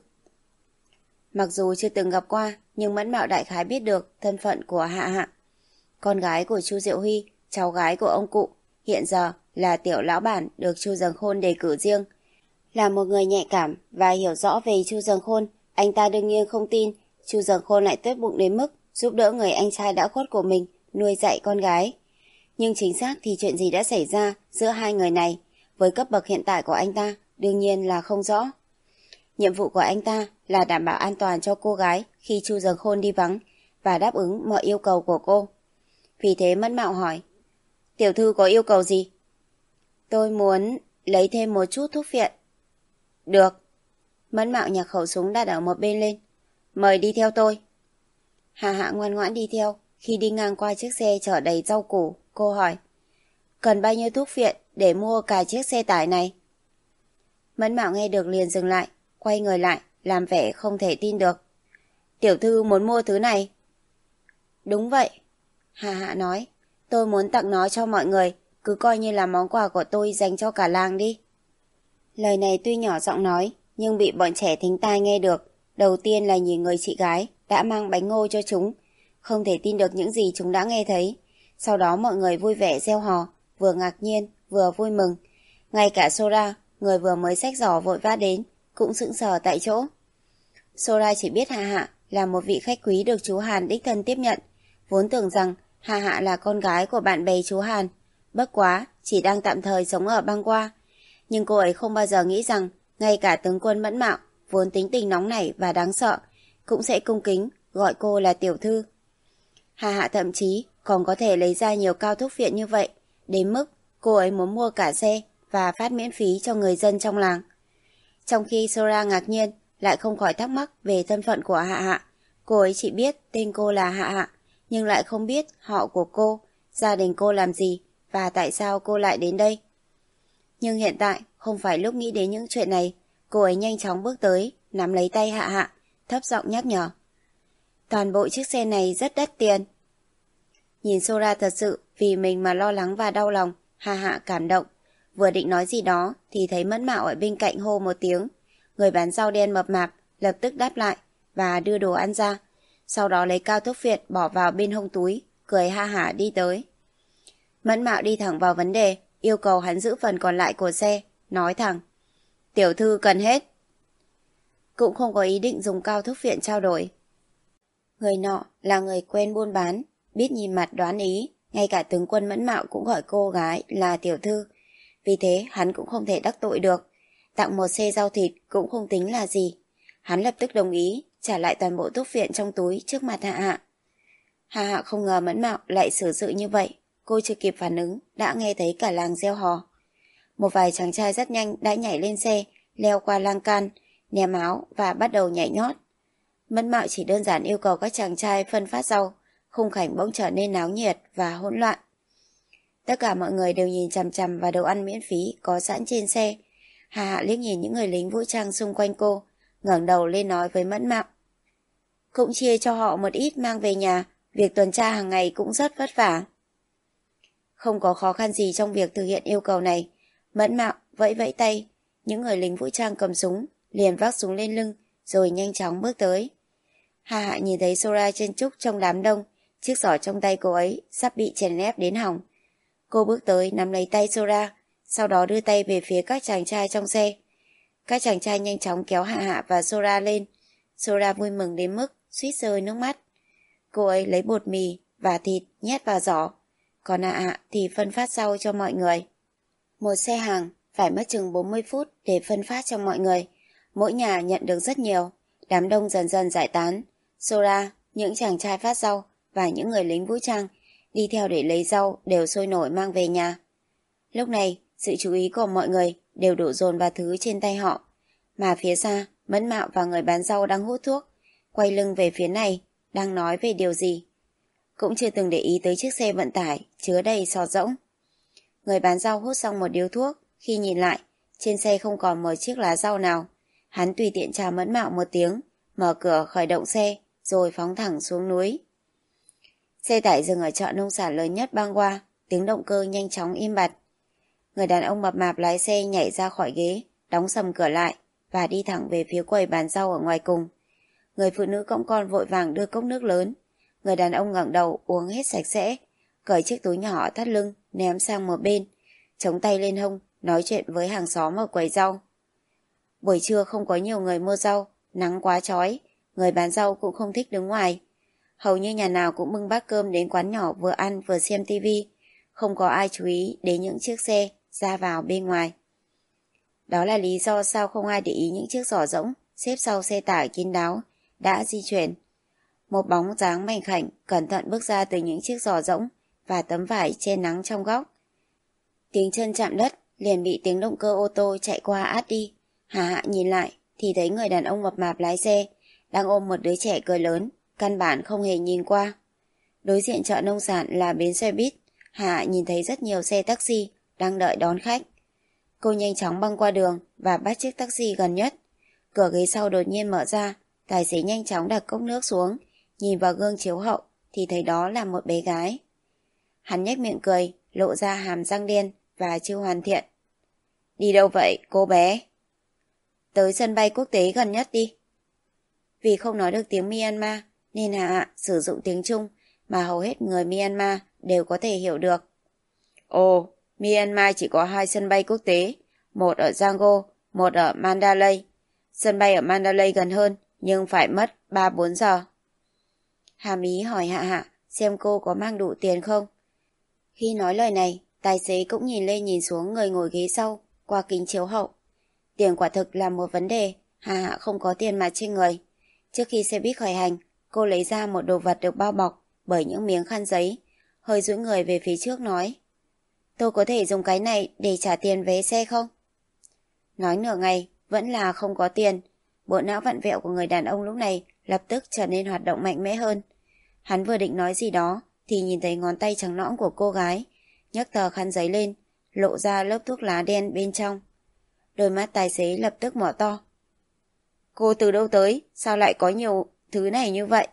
Mặc dù chưa từng gặp qua, nhưng Mẫn Mạo đại khái biết được thân phận của Hạ Hạ. Con gái của Chu Diệu Huy, cháu gái của ông cụ, hiện giờ là tiểu lão bản được Chu Dâng Khôn đề cử riêng. Là một người nhạy cảm và hiểu rõ về Chu Dâng Khôn, anh ta đương nhiên không tin Chu Dâng Khôn lại tốt bụng đến mức giúp đỡ người anh trai đã khuất của mình nuôi dạy con gái. Nhưng chính xác thì chuyện gì đã xảy ra giữa hai người này, với cấp bậc hiện tại của anh ta, đương nhiên là không rõ. Nhiệm vụ của anh ta là đảm bảo an toàn cho cô gái khi Chu Dâng Khôn đi vắng và đáp ứng mọi yêu cầu của cô. Vì thế Mẫn Mạo hỏi, tiểu thư có yêu cầu gì? Tôi muốn lấy thêm một chút thuốc viện. Được. Mẫn Mạo nhặt khẩu súng đặt ở một bên lên. Mời đi theo tôi. Hạ Hạ ngoan ngoãn đi theo. Khi đi ngang qua chiếc xe chở đầy rau củ, cô hỏi, cần bao nhiêu thuốc viện để mua cả chiếc xe tải này? Mẫn Mạo nghe được liền dừng lại, quay người lại, làm vẻ không thể tin được. Tiểu thư muốn mua thứ này? Đúng vậy. Hạ Hạ nói, tôi muốn tặng nó cho mọi người, cứ coi như là món quà của tôi dành cho cả làng đi. Lời này tuy nhỏ giọng nói, nhưng bị bọn trẻ thính tai nghe được. Đầu tiên là nhìn người chị gái đã mang bánh ngô cho chúng, không thể tin được những gì chúng đã nghe thấy. Sau đó mọi người vui vẻ reo hò, vừa ngạc nhiên, vừa vui mừng. Ngay cả Sora, người vừa mới xách giỏ vội vã đến, cũng sững sờ tại chỗ. Sora chỉ biết Hạ Hạ là một vị khách quý được chú Hàn đích thân tiếp nhận, vốn tưởng rằng Hạ Hạ là con gái của bạn bè chú Hàn, bất quá chỉ đang tạm thời sống ở bang qua. Nhưng cô ấy không bao giờ nghĩ rằng ngay cả tướng quân Mẫn Mạo, vốn tính tình nóng nảy và đáng sợ, cũng sẽ cung kính gọi cô là tiểu thư. Hạ Hạ thậm chí còn có thể lấy ra nhiều cao thuốc viện như vậy, đến mức cô ấy muốn mua cả xe và phát miễn phí cho người dân trong làng. Trong khi Sora ngạc nhiên, lại không khỏi thắc mắc về thân phận của Hạ Hạ. Cô ấy chỉ biết tên cô là Hạ Hạ, nhưng lại không biết họ của cô, gia đình cô làm gì và tại sao cô lại đến đây. Nhưng hiện tại không phải lúc nghĩ đến những chuyện này. Cô ấy nhanh chóng bước tới, nắm lấy tay Hạ Hạ, thấp giọng nhắc nhở. Toàn bộ chiếc xe này rất đắt tiền. Nhìn Sora thật sự vì mình mà lo lắng và đau lòng, Hạ Hạ cảm động. Vừa định nói gì đó thì thấy Mẫn Mạo ở bên cạnh hô một tiếng. Người bán rau đen mập mạp lập tức đáp lại và đưa đồ ăn ra. Sau đó lấy cao thuốc viện bỏ vào bên hông túi, cười ha hả đi tới. Mẫn Mạo đi thẳng vào vấn đề, yêu cầu hắn giữ phần còn lại của xe, nói thẳng. Tiểu thư cần hết. Cũng không có ý định dùng cao thuốc viện trao đổi. Người nọ là người quen buôn bán, biết nhìn mặt đoán ý, ngay cả tướng quân Mẫn Mạo cũng gọi cô gái là tiểu thư. Vì thế hắn cũng không thể đắc tội được, tặng một xe rau thịt cũng không tính là gì. Hắn lập tức đồng ý, trả lại toàn bộ thuốc viện trong túi trước mặt Hạ Hạ. Hạ Hạ không ngờ Mẫn Mạo lại xử sự như vậy, cô chưa kịp phản ứng, đã nghe thấy cả làng reo hò. Một vài chàng trai rất nhanh đã nhảy lên xe, leo qua lan can, ném áo và bắt đầu nhảy nhót. Mẫn Mạo chỉ đơn giản yêu cầu các chàng trai phân phát rau, khung cảnh bỗng trở nên náo nhiệt và hỗn loạn. Tất cả mọi người đều nhìn chằm chằm vào đồ ăn miễn phí có sẵn trên xe. Hạ Hạ liếc nhìn những người lính vũ trang xung quanh cô, ngẩng đầu lên nói với Mẫn Mạo. Cũng chia cho họ một ít mang về nhà, việc tuần tra hàng ngày cũng rất vất vả. Không có khó khăn gì trong việc thực hiện yêu cầu này. Mẫn Mạo vẫy vẫy tay, những người lính vũ trang cầm súng, liền vác súng lên lưng, rồi nhanh chóng bước tới. Hạ Hạ nhìn thấy Sora chen chúc trong đám đông, chiếc giỏ trong tay cô ấy sắp bị chèn ép đến hỏng. Cô bước tới nắm lấy tay Sora, sau đó đưa tay về phía các chàng trai trong xe. Các chàng trai nhanh chóng kéo Hạ Hạ và Sora lên. Sora vui mừng đến mức suýt rơi nước mắt. Cô ấy lấy bột mì và thịt nhét vào giỏ, còn Hạ Hạ thì phân phát rau cho mọi người. Một xe hàng phải mất chừng bốn mươi phút để phân phát cho mọi người. Mỗi nhà nhận được rất nhiều. Đám đông dần dần giải tán. Sora, những chàng trai phát rau và những người lính vũ trang đi theo để lấy rau đều sôi nổi mang về nhà. Lúc này, sự chú ý của mọi người đều đổ dồn vào thứ trên tay họ. Mà phía xa, Mẫn Mạo và người bán rau đang hút thuốc, quay lưng về phía này, đang nói về điều gì. Cũng chưa từng để ý tới chiếc xe vận tải chứa đầy sọt rỗng. Người bán rau hút xong một điếu thuốc, khi nhìn lại, trên xe không còn một chiếc lá rau nào. Hắn tùy tiện chào Mẫn Mạo một tiếng, mở cửa khởi động xe, rồi phóng thẳng xuống núi. Xe tải dừng ở chợ nông sản lớn nhất bang qua, tiếng động cơ nhanh chóng im bặt. Người đàn ông mập mạp lái xe nhảy ra khỏi ghế, đóng sầm cửa lại và đi thẳng về phía quầy bán rau ở ngoài cùng. Người phụ nữ cõng con vội vàng đưa cốc nước lớn. Người đàn ông ngẩng đầu uống hết sạch sẽ, cởi chiếc túi nhỏ thắt lưng ném sang một bên, chống tay lên hông, nói chuyện với hàng xóm ở quầy rau. Buổi trưa không có nhiều người mua rau, nắng quá chói, người bán rau cũng không thích đứng ngoài. Hầu như nhà nào cũng bưng bát cơm đến quán nhỏ vừa ăn vừa xem tivi, không có ai chú ý đến những chiếc xe ra vào bên ngoài. Đó là lý do sao không ai để ý những chiếc giỏ rỗng xếp sau xe tải kín đáo đã di chuyển. Một bóng dáng mảnh khảnh cẩn thận bước ra từ những chiếc giỏ rỗng và tấm vải che nắng trong góc. Tiếng chân chạm đất liền bị tiếng động cơ ô tô chạy qua át đi. Hạ Hạ nhìn lại thì thấy người đàn ông mập mạp lái xe đang ôm một đứa trẻ cười lớn, căn bản không hề nhìn qua. Đối diện chợ nông sản là bến xe buýt. Hạ Hạ nhìn thấy rất nhiều xe taxi đang đợi đón khách. Cô nhanh chóng băng qua đường và bắt chiếc taxi gần nhất. Cửa ghế sau đột nhiên mở ra, tài xế nhanh chóng đặt cốc nước xuống, nhìn vào gương chiếu hậu thì thấy đó là một bé gái. Hắn nhếch miệng cười, lộ ra hàm răng đen và chưa hoàn thiện. Đi đâu vậy, cô bé? Tới sân bay quốc tế gần nhất đi. Vì không nói được tiếng Myanmar nên Hạ Hạ sử dụng tiếng Trung mà hầu hết người Myanmar đều có thể hiểu được. Ồ, Myanmar chỉ có hai sân bay quốc tế, một ở Yangon, một ở Mandalay. Sân bay ở Mandalay gần hơn, nhưng phải mất ba bốn giờ. Hàm ý hỏi Hạ Hạ xem cô có mang đủ tiền không. Khi nói lời này, tài xế cũng nhìn lên nhìn xuống người ngồi ghế sau qua kính chiếu hậu. Tiền quả thực là một vấn đề, Hạ Hạ không có tiền mặt trên người. Trước khi xe buýt khởi hành, cô lấy ra một đồ vật được bao bọc bởi những miếng khăn giấy, hơi duỗi người về phía trước nói. Tôi có thể dùng cái này để trả tiền vé xe không? Nói nửa ngày, vẫn là không có tiền. Bộ não vặn vẹo của người đàn ông lúc này lập tức trở nên hoạt động mạnh mẽ hơn. Hắn vừa định nói gì đó thì nhìn thấy ngón tay trắng nõn của cô gái, nhấc tờ khăn giấy lên, lộ ra lớp thuốc lá đen bên trong. Đôi mắt tài xế lập tức mở to. Cô từ đâu tới? Sao lại có nhiều thứ này như vậy?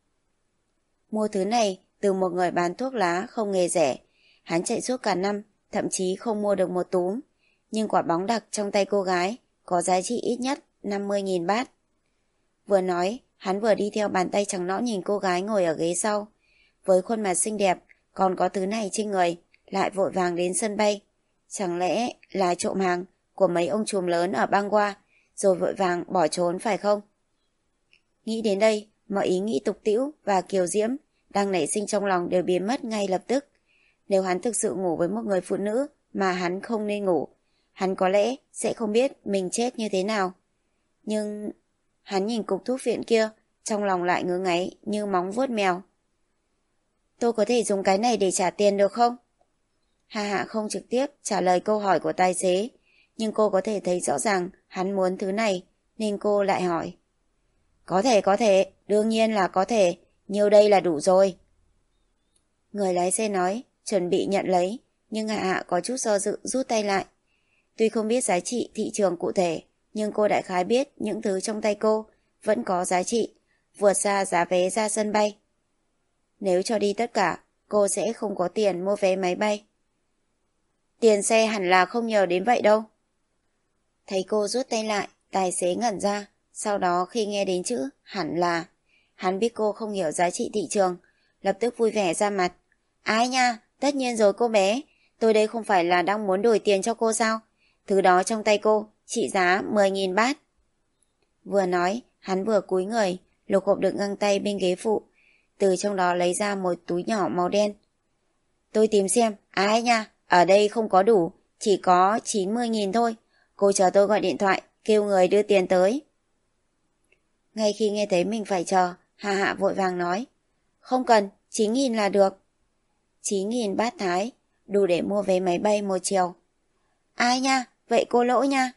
Mua thứ này từ một người bán thuốc lá không hề rẻ. Hắn chạy suốt cả năm, thậm chí không mua được một túm. Nhưng quả bóng đặc trong tay cô gái có giá trị ít nhất năm mươi nghìn bát. Vừa nói, hắn vừa đi theo bàn tay trắng nõn nhìn cô gái ngồi ở ghế sau. Với khuôn mặt xinh đẹp, còn có thứ này trên người lại vội vàng đến sân bay. Chẳng lẽ là trộm hàng của mấy ông trùm lớn ở bang qua, rồi vội vàng bỏ trốn phải không? Nghĩ đến đây, mọi ý nghĩ tục tĩu và kiều diễm đang nảy sinh trong lòng đều biến mất ngay lập tức. Nếu hắn thực sự ngủ với một người phụ nữ mà hắn không nên ngủ, hắn có lẽ sẽ không biết mình chết như thế nào. Nhưng hắn nhìn cục thuốc viện kia, trong lòng lại ngứa ngáy như móng vuốt mèo. Tôi có thể dùng cái này để trả tiền được không? Hà Hạ không trực tiếp trả lời câu hỏi của tài xế, nhưng cô có thể thấy rõ ràng hắn muốn thứ này, nên cô lại hỏi. Có thể, có thể, đương nhiên là có thể, nhiêu đây là đủ rồi. Người lái xe nói, chuẩn bị nhận lấy, nhưng Hạ Hạ có chút do dự rút tay lại. Tuy không biết giá trị thị trường cụ thể, nhưng cô đại khái biết những thứ trong tay cô vẫn có giá trị, vượt xa giá vé ra sân bay. Nếu cho đi tất cả, cô sẽ không có tiền mua vé máy bay. Tiền xe hẳn là không nhờ đến vậy đâu. Thấy cô rút tay lại, tài xế ngẩn ra, sau đó khi nghe đến chữ hẳn là, hắn biết cô không hiểu giá trị thị trường, lập tức vui vẻ ra mặt. Ai nha, tất nhiên rồi cô bé, tôi đây không phải là đang muốn đổi tiền cho cô sao? Thứ đó trong tay cô, trị giá mười nghìn bát. Vừa nói, hắn vừa cúi người, lục hộp đựng găng tay bên ghế phụ, từ trong đó lấy ra một túi nhỏ màu đen. Tôi tìm xem, ai nha, ở đây không có đủ, chỉ có chín mươi nghìn thôi. Cô chờ tôi gọi điện thoại, kêu người đưa tiền tới. Ngay khi nghe thấy mình phải chờ, Hà Hạ vội vàng nói. Không cần, chín nghìn là được. chín nghìn bát Thái, đủ để mua vé máy bay một chiều. Ai nha, vậy cô lỗ nha.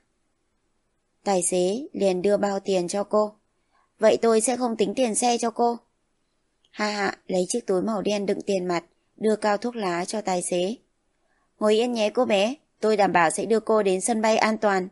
Tài xế liền đưa bao tiền cho cô. Vậy tôi sẽ không tính tiền xe cho cô. Hà Hạ lấy chiếc túi màu đen đựng tiền mặt, đưa cao thuốc lá cho tài xế. Ngồi yên nhé cô bé, tôi đảm bảo sẽ đưa cô đến sân bay an toàn.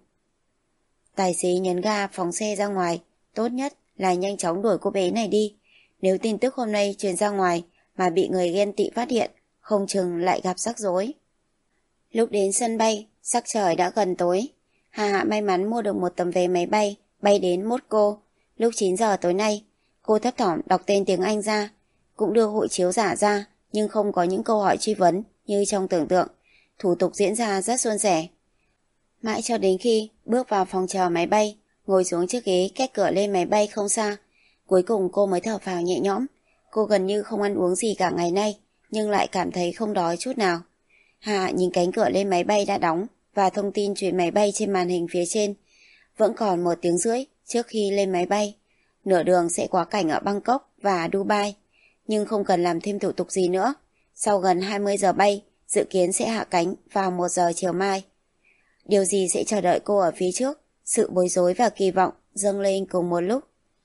Tài xế nhấn ga phóng xe ra ngoài, tốt nhất là nhanh chóng đuổi cô bé này đi. Nếu tin tức hôm nay truyền ra ngoài mà bị người ghen tị phát hiện, không chừng lại gặp rắc rối. Lúc đến sân bay, sắc trời đã gần tối. Hà Hạ may mắn mua được một tấm vé máy bay, bay đến Moscow. Lúc chín giờ tối nay, cô thấp thỏm đọc tên tiếng Anh ra, cũng đưa hộ chiếu giả ra, nhưng không có những câu hỏi truy vấn như trong tưởng tượng. Thủ tục diễn ra rất suôn sẻ. Mãi cho đến khi bước vào phòng chờ máy bay, ngồi xuống chiếc ghế cách cửa lên máy bay không xa, cuối cùng cô mới thở phào nhẹ nhõm. Cô gần như không ăn uống gì cả ngày nay, nhưng lại cảm thấy không đói chút nào. Hà nhìn cánh cửa lên máy bay đã đóng và thông tin chuyển máy bay trên màn hình phía trên. Vẫn còn một tiếng rưỡi trước khi lên máy bay. Nửa đường sẽ quá cảnh ở Bangkok và Dubai, nhưng không cần làm thêm thủ tục gì nữa. Sau gần hai mươi giờ bay, dự kiến sẽ hạ cánh vào một giờ chiều mai. Điều gì sẽ chờ đợi cô ở phía trước? Sự bối rối và kỳ vọng dâng lên cùng một lúc.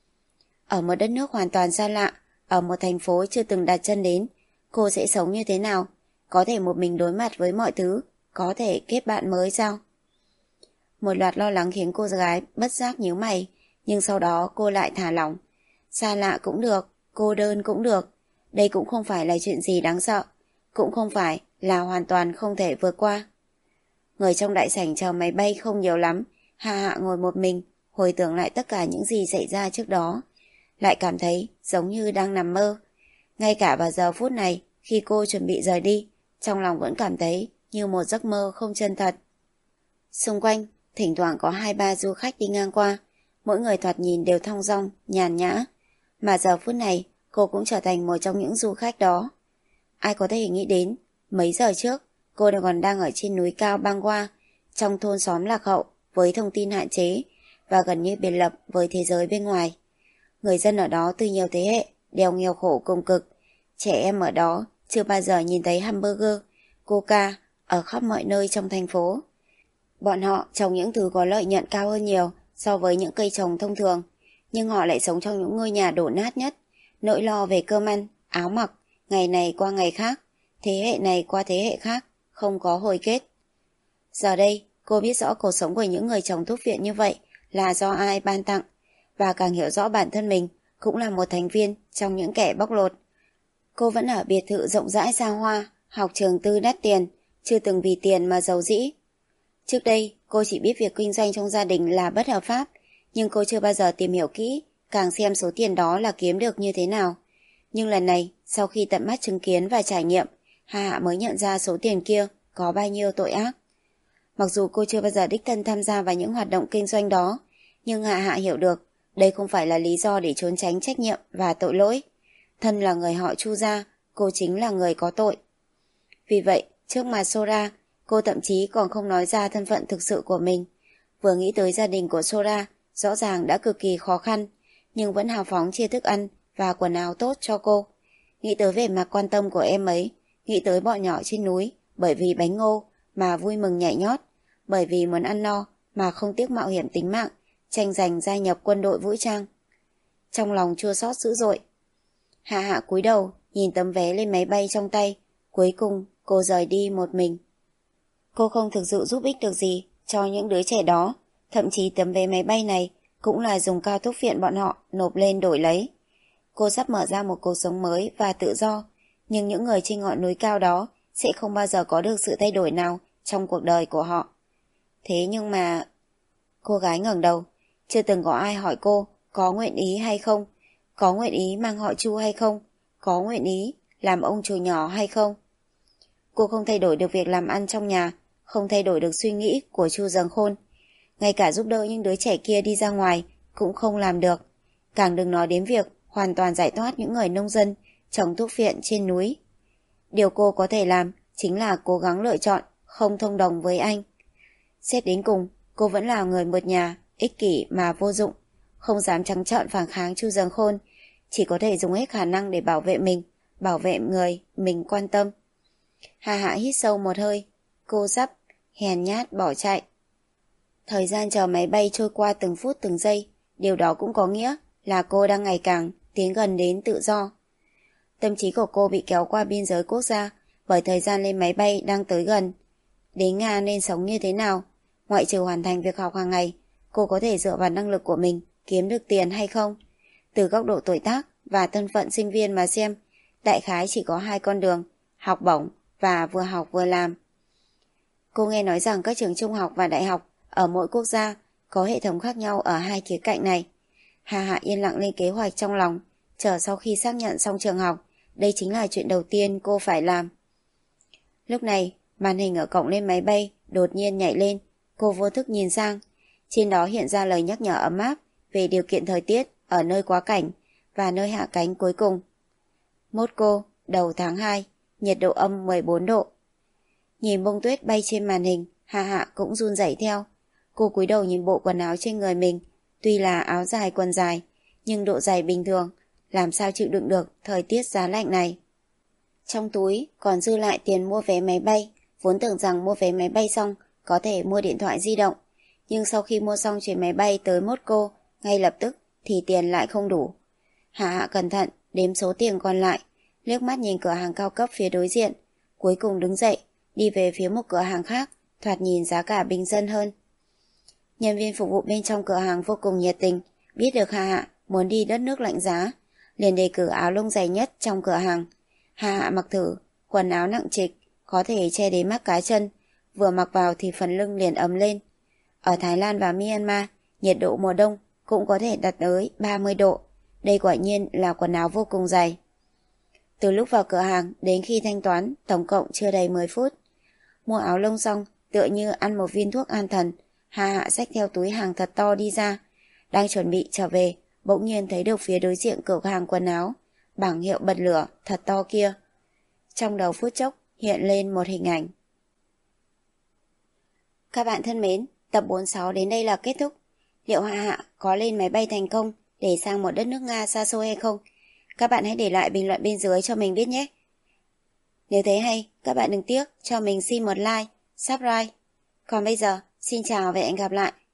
Ở một đất nước hoàn toàn xa lạ, ở một thành phố chưa từng đặt chân đến, cô sẽ sống như thế nào? Có thể một mình đối mặt với mọi thứ, có thể kết bạn mới sao? Một loạt lo lắng khiến cô gái bất giác nhíu mày, nhưng sau đó cô lại thả lỏng. Xa lạ cũng được, cô đơn cũng được. Đây cũng không phải là chuyện gì đáng sợ, cũng không phải là hoàn toàn không thể vượt qua. Người trong đại sảnh chờ máy bay không nhiều lắm. Hà Hạ ngồi một mình, hồi tưởng lại tất cả những gì xảy ra trước đó. Lại cảm thấy giống như đang nằm mơ. Ngay cả vào giờ phút này, khi cô chuẩn bị rời đi, trong lòng vẫn cảm thấy như một giấc mơ không chân thật. Xung quanh, thỉnh thoảng có hai ba du khách đi ngang qua. Mỗi người thoạt nhìn đều thong dong, nhàn nhã. Mà giờ phút này, cô cũng trở thành một trong những du khách đó. Ai có thể nghĩ đến, mấy giờ trước, cô còn đang ở trên núi cao Bangwa, trong thôn xóm lạc hậu, với thông tin hạn chế, và gần như biệt lập với thế giới bên ngoài. Người dân ở đó từ nhiều thế hệ, đều nghèo khổ cùng cực. Trẻ em ở đó chưa bao giờ nhìn thấy hamburger, coca ở khắp mọi nơi trong thành phố. Bọn họ trồng những thứ có lợi nhuận cao hơn nhiều so với những cây trồng thông thường, nhưng họ lại sống trong những ngôi nhà đổ nát nhất, nỗi lo về cơm ăn, áo mặc, ngày này qua ngày khác, thế hệ này qua thế hệ khác, không có hồi kết. Giờ đây, cô biết rõ cuộc sống của những người trồng thuốc viện như vậy là do ai ban tặng, và càng hiểu rõ bản thân mình cũng là một thành viên trong những kẻ bóc lột. Cô vẫn ở biệt thự rộng rãi xa hoa, học trường tư đắt tiền, chưa từng vì tiền mà giàu dĩ. Trước đây, cô chỉ biết việc kinh doanh trong gia đình là bất hợp pháp, nhưng cô chưa bao giờ tìm hiểu kỹ, càng xem số tiền đó là kiếm được như thế nào. Nhưng lần này, sau khi tận mắt chứng kiến và trải nghiệm, Hạ Hạ mới nhận ra số tiền kia có bao nhiêu tội ác. Mặc dù cô chưa bao giờ đích thân tham gia vào những hoạt động kinh doanh đó, nhưng Hạ Hạ hiểu được đây không phải là lý do để trốn tránh trách nhiệm và tội lỗi. Thân là người họ Chu gia, cô chính là người có tội. Vì vậy, trước mặt Sora, cô thậm chí còn không nói ra thân phận thực sự của mình. Vừa nghĩ tới gia đình của Sora, rõ ràng đã cực kỳ khó khăn, nhưng vẫn hào phóng chia thức ăn và quần áo tốt cho cô. Nghĩ tới vẻ mặt quan tâm của em ấy, nghĩ tới bọn nhỏ trên núi bởi vì bánh ngô mà vui mừng nhảy nhót, bởi vì muốn ăn no mà không tiếc mạo hiểm tính mạng, tranh giành gia nhập quân đội vũ trang. Trong lòng chua xót dữ dội. Hạ Hạ cúi đầu, nhìn tấm vé lên máy bay trong tay. Cuối cùng, cô rời đi một mình. Cô không thực sự giúp ích được gì cho những đứa trẻ đó. Thậm chí tấm vé máy bay này cũng là dùng cao thuốc phiện bọn họ nộp lên đổi lấy. Cô sắp mở ra một cuộc sống mới và tự do, nhưng những người trên ngọn núi cao đó sẽ không bao giờ có được sự thay đổi nào trong cuộc đời của họ. Thế nhưng mà... Cô gái ngẩng đầu. Chưa từng có ai hỏi cô có nguyện ý hay không, có nguyện ý mang họ Chu hay không, có nguyện ý làm ông chủ nhỏ hay không. Cô không thay đổi được việc làm ăn trong nhà, không thay đổi được suy nghĩ của Chu Giầng Khôn. Ngay cả giúp đỡ những đứa trẻ kia đi ra ngoài cũng không làm được. Càng đừng nói đến việc hoàn toàn giải thoát những người nông dân trồng thuốc phiện trên núi. Điều cô có thể làm chính là cố gắng lựa chọn không thông đồng với anh. Xét đến cùng, cô vẫn là người một nhà, ích kỷ mà vô dụng, không dám trắng trợn phản kháng Chu Giầng Khôn, chỉ có thể dùng hết khả năng để bảo vệ mình, bảo vệ người mình quan tâm. Hạ Hạ hít sâu một hơi, cô sắp hèn nhát bỏ chạy. Thời gian chờ máy bay trôi qua từng phút từng giây, điều đó cũng có nghĩa là cô đang ngày càng tiến gần đến tự do. Tâm trí của cô bị kéo qua biên giới quốc gia bởi thời gian lên máy bay đang tới gần. Đến Nga nên sống như thế nào? Ngoại trừ hoàn thành việc học hàng ngày, cô có thể dựa vào năng lực của mình kiếm được tiền hay không? Từ góc độ tuổi tác và thân phận sinh viên mà xem, đại khái chỉ có hai con đường, học bổng và vừa học vừa làm. Cô nghe nói rằng các trường trung học và đại học ở mỗi quốc gia có hệ thống khác nhau ở hai khía cạnh này. Hạ Hạ yên lặng lên kế hoạch trong lòng, chờ sau khi xác nhận xong trường học, đây chính là chuyện đầu tiên cô phải làm. Lúc này, màn hình ở cổng lên máy bay đột nhiên nhảy lên, cô vô thức nhìn sang. Trên đó hiện ra lời nhắc nhở ấm áp về điều kiện thời tiết ở nơi quá cảnh và nơi hạ cánh cuối cùng. Moscow, đầu tháng hai, nhiệt độ âm mười bốn độ. Nhìn bông tuyết bay trên màn hình, Hạ Hạ cũng run rẩy theo. Cô cúi đầu nhìn bộ quần áo trên người mình, tuy là áo dài quần dài, nhưng độ dày bình thường, làm sao chịu đựng được thời tiết giá lạnh này. Trong túi còn dư lại tiền mua vé máy bay, vốn tưởng rằng mua vé máy bay xong có thể mua điện thoại di động, nhưng sau khi mua xong chuyến máy bay tới Moscow ngay lập tức thì tiền lại không đủ. Hạ Hạ cẩn thận đếm số tiền còn lại, liếc mắt nhìn cửa hàng cao cấp phía đối diện, cuối cùng đứng dậy, đi về phía một cửa hàng khác, thoạt nhìn giá cả bình dân hơn. Nhân viên phục vụ bên trong cửa hàng vô cùng nhiệt tình, biết được Hạ Hạ muốn đi đất nước lạnh giá, liền đề cử áo lông dày nhất trong cửa hàng. Hạ Hạ mặc thử, quần áo nặng trịch, có thể che đến mắt cá chân, vừa mặc vào thì phần lưng liền ấm lên. Ở Thái Lan và Myanmar, nhiệt độ mùa đông cũng có thể đạt tới ba mươi độ, đây quả nhiên là quần áo vô cùng dày. Từ lúc vào cửa hàng đến khi thanh toán, tổng cộng chưa đầy mười phút. Mua áo lông xong, tựa như ăn một viên thuốc an thần, Hạ Hạ xách theo túi hàng thật to đi ra. Đang chuẩn bị trở về, bỗng nhiên thấy được phía đối diện cửa hàng quần áo, bảng hiệu bật lửa thật to kia. Trong đầu phút chốc hiện lên một hình ảnh. Các bạn thân mến, tập bốn mươi sáu đến đây là kết thúc. Liệu Hạ Hạ có lên máy bay thành công để sang một đất nước Nga xa xôi hay không? Các bạn hãy để lại bình luận bên dưới cho mình biết nhé. Nếu thấy hay, các bạn đừng tiếc cho mình xin một like, subscribe. Còn bây giờ, xin chào và hẹn gặp lại.